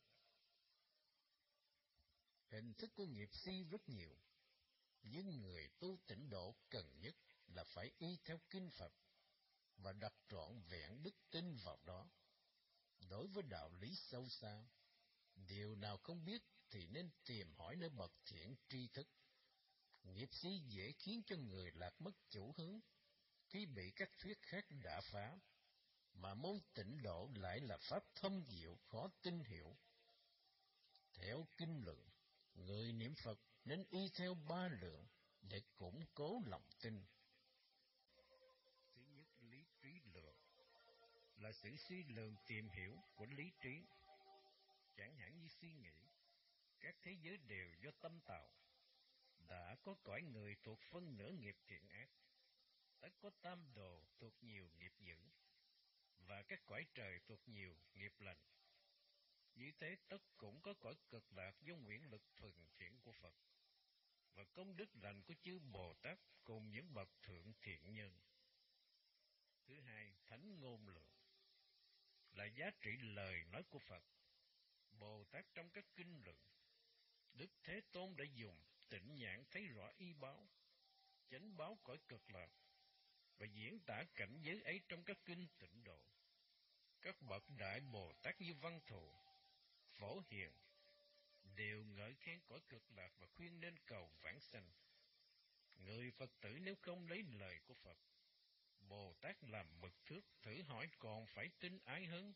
Hình thức của nghiệp si rất nhiều, nhưng người tu tịnh độ cần nhất là phải y theo kinh Phật và đặt trọn vẹn đức tin vào đó, Đối với đạo lý sâu xa, điều nào không biết thì nên tìm hỏi nơi bậc thiện tri thức. Nghiệp si dễ khiến cho người lạc mất chủ hướng khi bị các thuyết khác đả phá, mà môn tịnh độ lại là pháp thâm diệu khó tin hiểu. Theo kinh luận, người niệm Phật nên y theo ba lượng để củng cố lòng tin. Thứ nhất, lý trí lượng là sự suy lường tìm hiểu của lý trí. Chẳng hạn như suy nghĩ các thế giới đều do tâm tạo, đã có cõi người thuộc phân nửa nghiệp thiện ác, tất có tam đồ thuộc nhiều nghiệp dữ, và các cõi trời thuộc nhiều nghiệp lành. Như thế tất cũng có cõi cực lạc do nguyện lực thuần thiện của Phật và công đức lành của chư Bồ Tát cùng những bậc thượng thiện nhân. Thứ hai, thánh ngôn lượng là giá trị lời nói của Phật, Bồ Tát trong các kinh luận. Đức Thế Tôn đã dùng tịnh nhãn thấy rõ y báo, chánh báo cõi cực lạc và diễn tả cảnh giới ấy trong các kinh tịnh độ. Các bậc đại Bồ Tát như Văn Thù, Phổ Hiền đều ngợi khen cõi cực lạc và khuyên nên cầu vãng sanh. Người Phật tử nếu không lấy lời của Phật, Bồ Tát làm mực thước, thử hỏi còn phải tin ai hơn.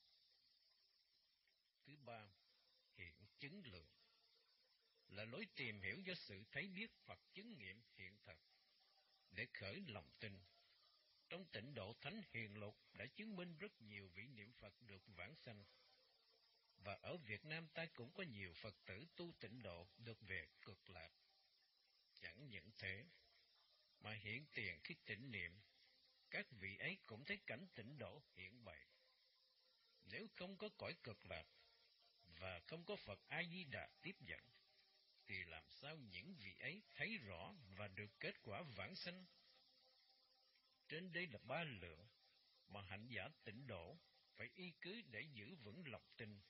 Thứ ba, hiện chứng lượng là lối tìm hiểu do sự thấy biết hoặc chứng nghiệm hiện thật để khởi lòng tin. Trong tịnh độ Thánh Hiền Lục đã chứng minh rất nhiều vị niệm Phật được vãng sanh, và ở Việt Nam ta cũng có nhiều Phật tử tu tịnh độ được về cực lạc. Chẳng những thế, mà hiện tiền khi tịnh niệm, các vị ấy cũng thấy cảnh tịnh độ hiện bày. Nếu không có cõi cực lạc và không có Phật A Di Đà tiếp dẫn, thì làm sao những vị ấy thấy rõ và được kết quả vãng sanh? Trên đây là ba lượng mà hạnh giả tịnh độ phải y cứ để giữ vững lòng tin.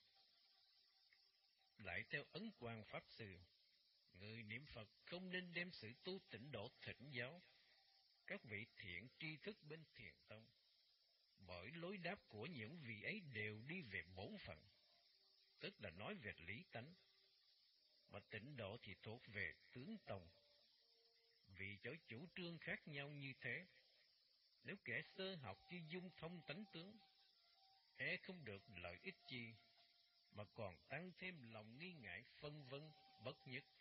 Lại theo Ấn Quang Pháp Sư, người niệm Phật không nên đem sự tu tịnh độ thỉnh giáo các vị thiện tri thức bên Thiền Tông, bởi lối đáp của những vị ấy đều đi về bổn phận, tức là nói về lý tánh, mà tịnh độ thì thuộc về tướng tông. Vì chỗ chủ trương khác nhau như thế, nếu kẻ sơ học chưa dung thông tánh tướng, e không được lợi ích chi, mà còn tăng thêm lòng nghi ngại phân vân bất nhất.